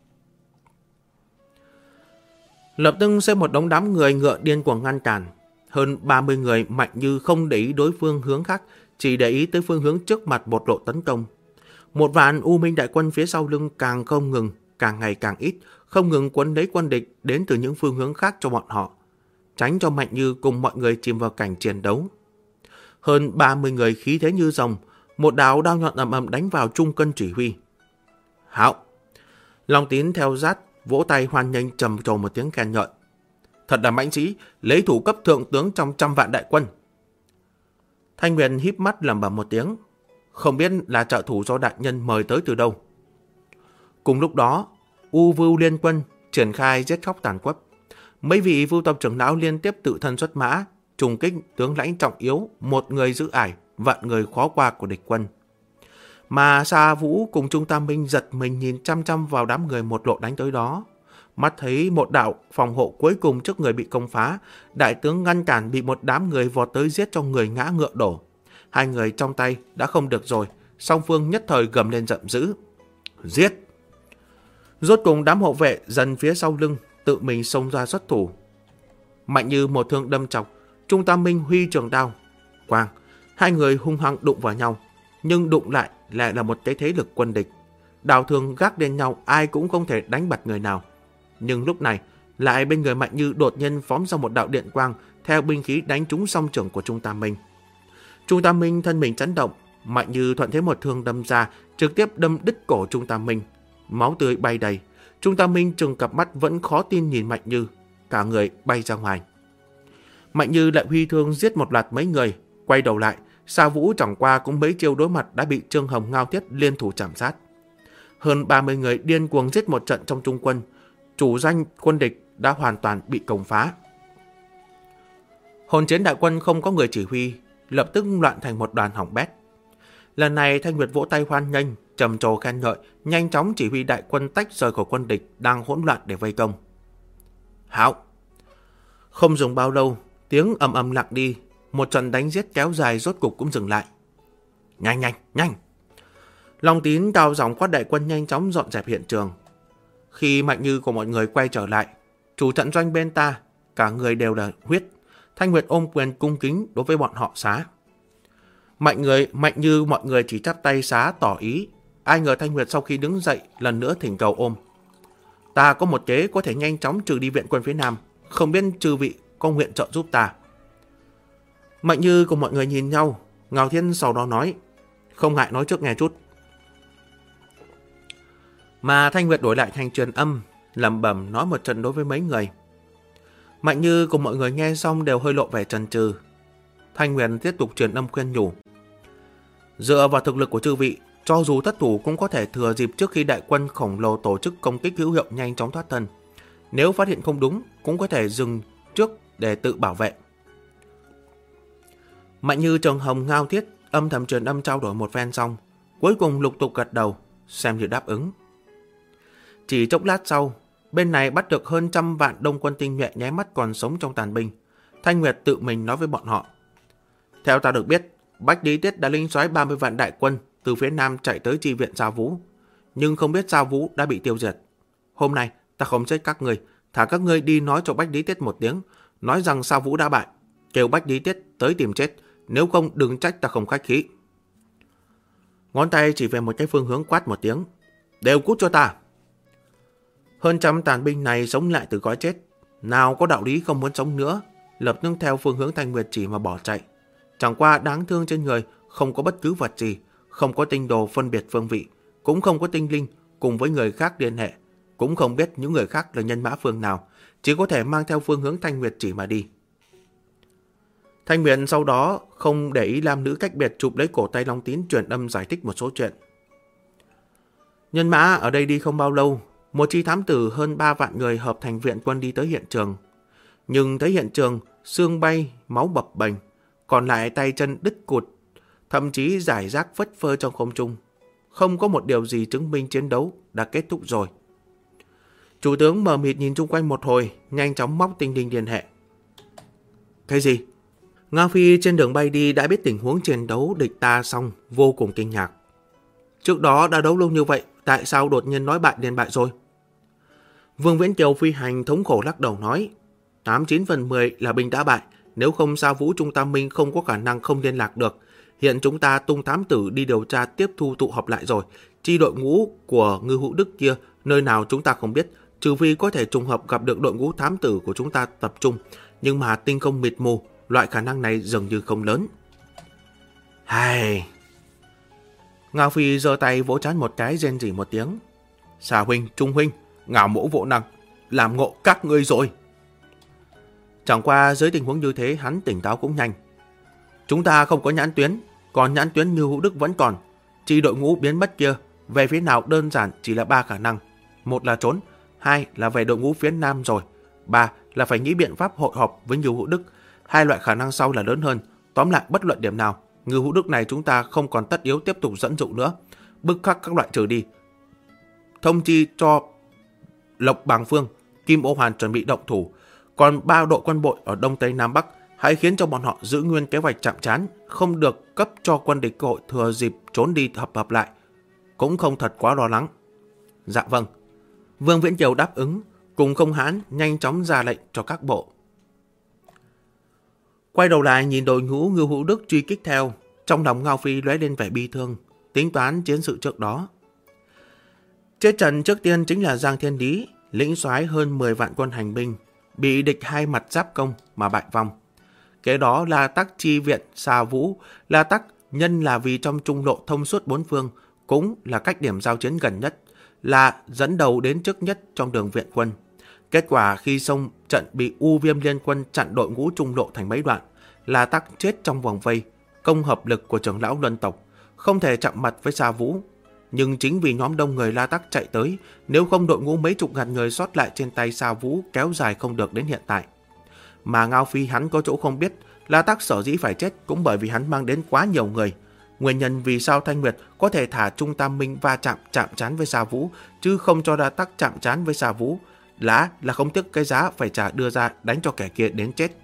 Lập tức sẽ một đống đám người ngựa điên cuồng ngăn cản. Hơn 30 người Mạnh Như không để ý đối phương hướng khác, chỉ để ý tới phương hướng trước mặt một lộ tấn công. Một vạn U Minh đại quân phía sau lưng càng không ngừng, càng ngày càng ít, không ngừng quấn lấy quân địch đến từ những phương hướng khác cho bọn họ, tránh cho Mạnh Như cùng mọi người chìm vào cảnh chiến đấu. Hơn 30 người khí thế như rồng, một đạo đao nhọn ầm ầm đánh vào trung cân chỉ huy. Hảo! Long Tín theo sát, vỗ tay hoan nghênh trầm trồ một tiếng khen ngợi. Thật là mãnh sĩ, lấy thủ cấp thượng tướng trong 100 vạn đại quân. Thanh Huyền híp mắt lẩm bẩm một tiếng. Không biết là trợ thủ do đại nhân mời tới từ đâu. Cùng lúc đó, U Vưu liên quân triển khai giết khóc tàn quất. Mấy vị vưu tộc trưởng lão liên tiếp tự thân xuất mã, trùng kích tướng lãnh trọng yếu, một người giữ ải, vạn người khó qua của địch quân. Mà Sa Vũ cùng Trung Tam Minh giật mình nhìn chăm chăm vào đám người một lộ đánh tới đó. Mắt thấy một đạo phòng hộ cuối cùng trước người bị công phá, đại tướng ngăn cản bị một đám người vọt tới giết cho người ngã ngựa đổ. Hai người trong tay đã không được rồi, song phương nhất thời gầm lên giận dữ. Giết! Rốt cùng đám hộ vệ dần phía sau lưng, tự mình xông ra xuất thủ. Mạnh Như một thương đâm chọc, Trung Tam Minh huy trường đao. Quang! Hai người hung hăng đụng vào nhau, nhưng đụng lại là một cái thế lực quân địch. Đào thương gác lên nhau, ai cũng không thể đánh bật người nào. Nhưng lúc này, lại bên người Mạnh Như đột nhiên phóng ra một đạo điện quang theo binh khí đánh trúng song trưởng của Trung Tam Minh. Trung Tam Minh thân mình chấn động, Mạnh Như thuận thế một thương đâm ra, trực tiếp đâm đứt cổ Trung Tam Minh. Máu tươi bay đầy. Trung Tam Minh trừng cặp mắt vẫn khó tin nhìn Mạnh Như, cả người bay ra ngoài. Mạnh Như lại huy thương giết một loạt mấy người, quay đầu lại, Sa Vũ chẳng qua cũng mấy chiêu đối mặt đã bị Trương Hồng Ngao Thiết liên thủ chạm sát. Hơn 30 người điên cuồng giết một trận trong trung quân, chủ danh quân địch đã hoàn toàn bị công phá. Hồn chiến đại quân không có người chỉ huy, lập tức loạn thành một đoàn hỏng bét. Lần này Thanh Nguyệt vỗ tay hoan nghênh, trầm trồ khen ngợi, nhanh chóng chỉ huy đại quân tách rời khỏi quân địch đang hỗn loạn để vây công. Hảo! Không dùng bao lâu, tiếng ầm ầm lặng đi, một trận đánh giết kéo dài rốt cục cũng dừng lại. Nhanh nhanh nhanh! Long Tín cao giọng quát đại quân nhanh chóng dọn dẹp hiện trường. Khi Mạnh Như của mọi người quay trở lại, chủ trận doanh bên ta, cả người đều là huyết. Thanh Nguyệt ôm quyền cung kính đối với bọn họ xá. Mạnh Như mọi người chỉ chắp tay xá tỏ ý. Ai ngờ Thanh Nguyệt sau khi đứng dậy lần nữa thỉnh cầu ôm. Ta có một kế có thể nhanh chóng trừ đi viện quân phía Nam, không biết chư vị có nguyện trợ giúp ta. Mạnh Như cùng mọi người nhìn nhau, Ngao Thiên sau đó nói, không ngại nói trước nghe chút. Mà Thanh Nguyệt đổi lại thành truyền âm, lẩm bẩm nói một trận đối với mấy người. Mạnh Như cùng mọi người nghe xong đều hơi lộ vẻ chần chừ. Thanh Nguyệt tiếp tục truyền âm khuyên nhủ. Dựa vào thực lực của chư vị, cho dù thất thủ cũng có thể thừa dịp trước khi đại quân khổng lồ tổ chức công kích hữu hiệu nhanh chóng thoát thân. Nếu phát hiện không đúng, cũng có thể dừng trước để tự bảo vệ. Mạnh Như, Trương Hồng, Ngao Thiết âm thầm truyền âm trao đổi một phen xong, cuối cùng lục tục gật đầu, xem như đáp ứng. Chỉ chốc lát sau, bên này bắt được hơn 100 vạn đông quân tinh nhuệ nháy mắt còn sống trong tàn binh. Thanh Nguyệt tự mình nói với bọn họ. Theo ta được biết, Bách Lý Tiết đã linh soái 30 vạn đại quân từ phía Nam chạy tới chi viện Sa Vũ. Nhưng không biết Sa Vũ đã bị tiêu diệt. Hôm nay ta không giết các người, thả các ngươi đi nói cho Bách Lý Tiết một tiếng, nói rằng Sa Vũ đã bại, kêu Bách Lý Tiết tới tìm chết, nếu không đừng trách ta không khách khí. Ngón tay chỉ về một cái phương hướng quát một tiếng. Đều cút cho ta. Hơn 100 tàn binh này sống lại từ cõi chết, nào có đạo lý không muốn sống nữa, lập tức theo phương hướng Thanh Nguyệt chỉ mà bỏ chạy. Chẳng qua đáng thương trên người không có bất cứ vật gì, không có tinh đồ phân biệt phương vị, cũng không có tinh linh cùng với người khác liên hệ, cũng không biết những người khác là nhân mã phương nào, chỉ có thể mang theo phương hướng Thanh Nguyệt chỉ mà đi. Thanh Nguyệt sau đó không để ý nam nữ cách biệt, chụp lấy cổ tay Long Tín truyền âm giải thích một số chuyện. Nhân mã ở đây đi không bao lâu, một chi thám tử hơn 3 vạn người hợp thành viện quân đi tới hiện trường. Nhưng thấy hiện trường xương bay, máu bập bềnh, còn lại tay chân đứt cụt, thậm chí giải rác phất phơ trong không trung. Không có một điều gì chứng minh chiến đấu đã kết thúc rồi. Chủ tướng mờ mịt nhìn chung quanh một hồi, nhanh chóng móc tinh linh liên hệ. Cái gì? Ngao Phi trên đường bay đi đã biết tình huống chiến đấu địch ta xong, vô cùng kinh ngạc. Trước đó đã đấu lâu như vậy, tại sao đột nhiên nói bại liền bại rồi? Vương Viễn Kiều phi hành thống khổ lắc đầu nói, 89 phần 10 là binh đã bại, nếu không Sa Vũ Trung Tam Minh không có khả năng không liên lạc được. Hiện chúng ta tung thám tử đi điều tra tiếp thu tụ họp lại rồi. Chi đội ngũ của Ngư Hữu Đức kia nơi nào chúng ta không biết, trừ phi có thể trùng hợp gặp được đội ngũ thám tử của chúng ta tập trung. Nhưng mà tinh không mịt mù, loại khả năng này dường như không lớn. Hài... Ngao Phi giơ tay vỗ trán một cái, rên rỉ một tiếng. Sa huynh, Trung huynh, Ngao mỗ vô năng, làm ngộ các ngươi rồi. Chẳng qua dưới tình huống như thế hắn tỉnh táo cũng nhanh. Chúng ta không có nhãn tuyến, còn nhãn tuyến Như Hữu Đức vẫn còn. Chi đội ngũ biến mất kia, về phía nào đơn giản chỉ là 3 khả năng. 1 là trốn, 2 là về đội ngũ phía Nam rồi, 3 là phải nghĩ biện pháp hội họp với Như Hữu Đức. 2 loại khả năng sau là lớn hơn. Tóm lại bất luận điểm nào, Ngư Hữu Đức này chúng ta không còn tất yếu tiếp tục dẫn dụ nữa, bức khắc các loại trừ đi. Thông chi cho Lộc Bàng Phương, Kim Ô Hoàn chuẩn bị động thủ. Còn 3 đội quân bộ ở Đông Tây Nam Bắc, hãy khiến cho bọn họ giữ nguyên kế hoạch chạm trán, không được cấp cho quân địch cơ hội thừa dịp trốn đi hợp lại. Cũng không thật quá lo lắng. Dạ vâng. Vương Viễn Kiều đáp ứng, cùng Không Hãn nhanh chóng ra lệnh cho các bộ. Quay đầu lại nhìn đội ngũ Ngư Hữu Đức truy kích theo, Trong lòng Ngao Phi lóe lên vẻ bi thương, tính toán chiến sự trước đó. Chết trận trước tiên chính là Giang Thiên Lý, lĩnh soái hơn 10 vạn quân hành binh, bị địch hai mặt giáp công mà bại vong. Kế đó là Tắc chi viện Sa Vũ, là Tắc nhân là vì trong trung lộ thông suốt bốn phương, cũng là cách điểm giao chiến gần nhất, là dẫn đầu đến trước nhất trong đường viện quân. Kết quả khi xông trận bị U Viêm liên quân chặn đội ngũ trung lộ thành mấy đoạn, là Tắc chết trong vòng vây, công hợp lực của trưởng lão Luân tộc, không thể chạm mặt với Sa Vũ. Nhưng chính vì nhóm đông người La Tắc chạy tới, nếu không đội ngũ mấy chục ngàn người sót lại trên tay Sa Vũ kéo dài không được đến hiện tại. Mà Ngao Phi hắn có chỗ không biết, La Tắc sở dĩ phải chết cũng bởi vì hắn mang đến quá nhiều người. Nguyên nhân vì sao Thanh Nguyệt có thể thả Trung Tam Minh va chạm chán với Sa Vũ, chứ không cho La Tắc chạm chán với Sa Vũ, là không tiếc cái giá phải trả đưa ra đánh cho kẻ kia đến chết.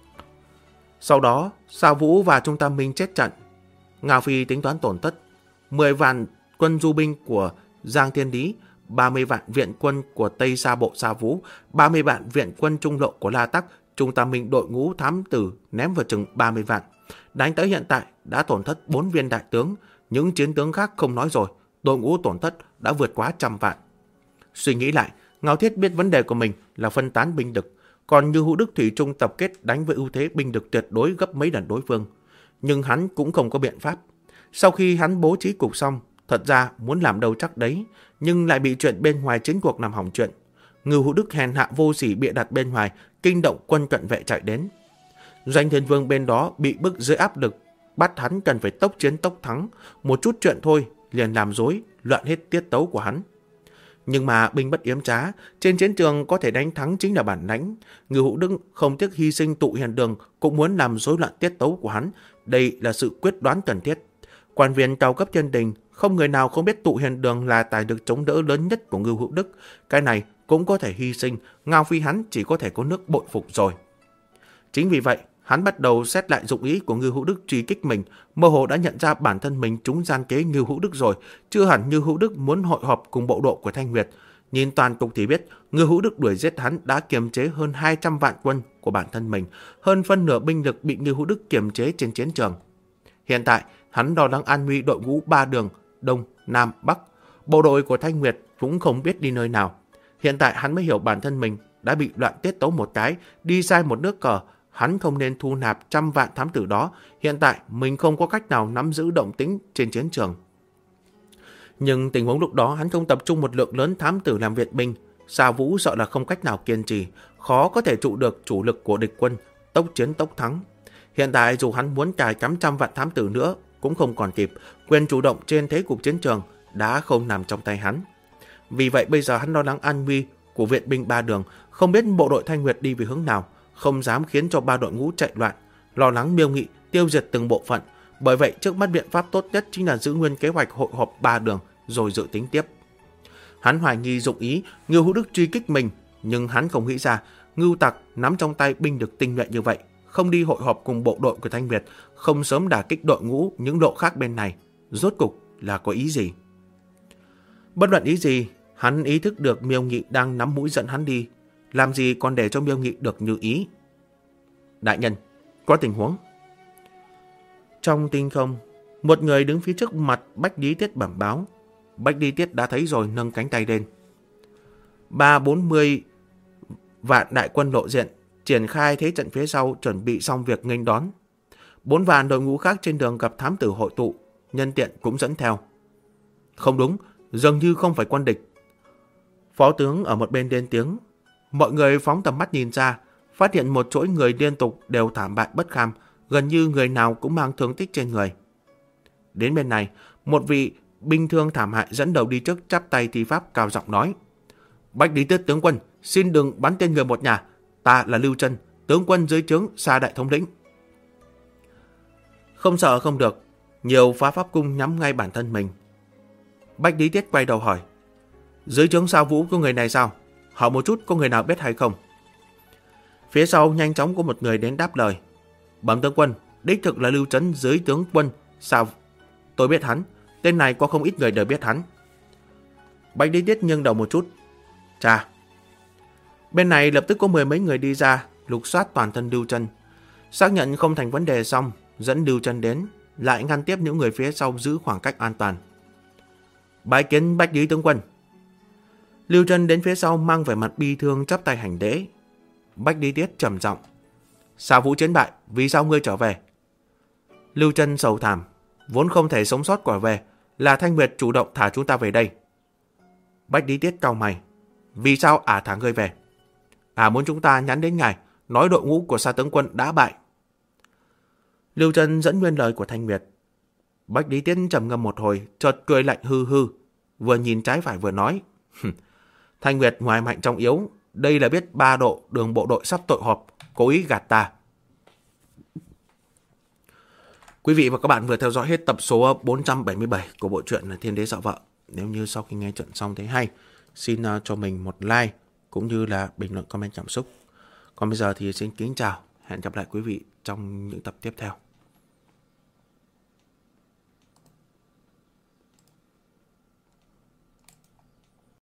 Sau đó, Sa Vũ và Trung Tam Minh chết trận. Ngao Phi tính toán tổn thất 10 vạn quân du binh của Giang Thiên Lý, 30 vạn viện quân của Tây Sa Bộ Sa Vũ, 30 vạn viện quân trung lộ của La Tắc, Trung Tam Minh đội ngũ thám tử ném vào chừng 30 vạn. Đánh tới hiện tại đã tổn thất 4 viên đại tướng, những chiến tướng khác không nói rồi, đội ngũ tổn thất đã vượt quá 100 vạn. Suy nghĩ lại, Ngao Thiết biết vấn đề của mình là phân tán binh lực, còn Như Hữu Đức thủy chung tập kết đánh với ưu thế binh lực tuyệt đối gấp mấy lần đối phương. Nhưng hắn cũng không có biện pháp. Sau khi hắn bố trí cục xong, thật ra muốn làm đâu chắc đấy, nhưng lại bị chuyện bên ngoài chiến cuộc làm hỏng chuyện. Ngưu Hữu Đức hèn hạ vô sỉ bịa đặt bên ngoài, kinh động quân cận vệ chạy đến. Doanh Thiên Vương bên đó bị bức dưới áp lực, bắt hắn cần phải tốc chiến tốc thắng, một chút chuyện thôi liền làm rối, loạn hết tiết tấu của hắn. Nhưng mà binh bất yếm trá, trên chiến trường có thể đánh thắng chính là bản lãnh. Ngưu Hữu Đức không tiếc hy sinh Tụ Hiền Đường cũng muốn làm rối loạn tiết tấu của hắn, đây là sự quyết đoán cần thiết. Quan viên cao cấp thiên đình không người nào không biết Tụ Hiền Đường là tài lực chống đỡ lớn nhất của Ngưu Hữu Đức, cái này cũng có thể hy sinh, Ngao Phi hắn chỉ có thể có nước bội phục rồi. Chính vì vậy, hắn bắt đầu xét lại dụng ý của Ngưu Hữu Đức truy kích mình, mơ hồ đã nhận ra bản thân mình trúng gian kế Ngưu Hữu Đức rồi, chưa hẳn Ngưu Hữu Đức muốn hội họp cùng bộ đội của Thanh Nguyệt. Nhìn toàn cục thì biết, Ngưu Hữu Đức đuổi giết hắn đã kiềm chế hơn 200 vạn quân của bản thân mình, hơn phân nửa binh lực bị Ngưu Hữu Đức kiềm chế trên chiến trường. Hiện tại, hắn lo lắng an nguy đội ngũ 3 đường, Đông, Nam, Bắc. Bộ đội của Thanh Nguyệt cũng không biết đi nơi nào. Hiện tại hắn mới hiểu bản thân mình đã bị loạn tiết tấu một cái, đi sai một nước cờ. Hắn không nên thu nạp 100 vạn thám tử đó. Hiện tại mình không có cách nào nắm giữ động tĩnh trên chiến trường. Nhưng tình huống lúc đó hắn không tập trung một lượng lớn thám tử làm viện binh. Sa Vũ sợ là không cách nào kiên trì, khó có thể trụ được chủ lực của địch quân, tốc chiến tốc thắng. Hiện tại dù hắn muốn cài cắm 100 vạn thám tử nữa cũng không còn kịp, quyền chủ động trên thế cục chiến trường đã không nằm trong tay hắn. Vì vậy bây giờ hắn lo lắng an nguy của viện binh 3 đường, không biết bộ đội Thanh Nguyệt đi về hướng nào, không dám khiến cho 3 đội ngũ chạy loạn, lo lắng Miêu Nghị tiêu diệt từng bộ phận. Bởi vậy trước mắt biện pháp tốt nhất chính là giữ nguyên kế hoạch hội họp 3 đường rồi dự tính tiếp. Hắn hoài nghi dụng ý Ngưu Hữu Đức truy kích mình, nhưng hắn không nghĩ ra Ngưu Tặc nắm trong tay binh lực tinh nhuệ như vậy, không đi hội họp cùng bộ đội của Thanh Nguyệt, không sớm đả kích đội ngũ những độ khác bên này, rốt cục là có ý gì? Bất luận ý gì, hắn ý thức được Miêu Nghị đang nắm mũi dẫn hắn đi, làm gì còn để cho Miêu Nghị được như ý. Đại nhân, có tình huống. Trong tinh không, một người đứng phía trước mặt Bách Lý Tiết bẩm báo. Bách Lý Tiết đã thấy rồi, nâng cánh tay lên. 340 vạn đại quân lộ diện, triển khai thế trận phía sau, chuẩn bị xong việc nghênh đón. 4 vạn đội ngũ khác trên đường gặp thám tử hội tụ, nhân tiện cũng dẫn theo. Không đúng, dường như không phải quân địch. Phó tướng ở một bên lên tiếng. Mọi người phóng tầm mắt nhìn ra, phát hiện một chuỗi người liên tục đều thảm bại bất kham, gần như người nào cũng mang thương tích trên người. Đến bên này, một vị binh thương thảm hại dẫn đầu đi trước chắp tay thi pháp cao giọng nói: Bách Lý Tiết tướng quân, xin đừng bắn tên người một nhà, ta là Lưu Chân, tướng quân dưới trướng Sa đại thống lĩnh. Không sợ không được, nhiều phá pháp cung nhắm ngay bản thân mình. Bách Lý Tiết quay đầu hỏi: dưới trướng Sa Vũ có người này sao? Hỏi một chút có người nào biết hay không? Phía sau nhanh chóng có một người đến đáp lời: bẩm tướng quân, đích thực là Lưu Trấn dưới tướng quân Sa. Tôi biết hắn, tên này có không ít người đều biết hắn. Bách Lý Tiết nghiêng đầu một chút. Chà. Bên này lập tức có 10 mấy người đi ra, lục soát toàn thân Lưu Trân. Xác nhận không thành vấn đề xong, dẫn Lưu Trân đến. lại ngăn tiếp những người phía sau giữ khoảng cách an toàn. Bái kiến Bách Lý tướng quân. Lưu Chân đến phía sau mang vẻ mặt bi thương chắp tay hành lễ. Bách Lý Tiết trầm giọng: Sao Vũ chiến bại, vì sao ngươi trở về? Lưu Chân sầu thảm: Vốn không thể sống sót quả về, là Thanh Nguyệt chủ động thả chúng ta về đây. Bách Lý Tiết cau mày: Vì sao ả thả ngươi về? Ả muốn chúng ta nhắn đến ngài, nói đội ngũ của Sa tướng quân đã bại. Lưu Chân dẫn nguyên lời của Thanh Nguyệt. Bách Lý Tiết trầm ngâm một hồi, chợt cười lạnh hư hư, vừa nhìn trái phải vừa nói: Thanh Nguyệt ngoài mạnh trong yếu, đây là biết 3 độ đường bộ đội sắp tội họp, cố ý gạt ta. Quý vị và các bạn vừa theo dõi hết tập số 477 của bộ truyện Thiên Đế Sợ Vợ. Nếu như sau khi nghe chuyện xong thấy hay, xin cho mình một like cũng như là bình luận comment cảm xúc. Còn bây giờ thì xin kính chào, hẹn gặp lại quý vị trong những tập tiếp theo.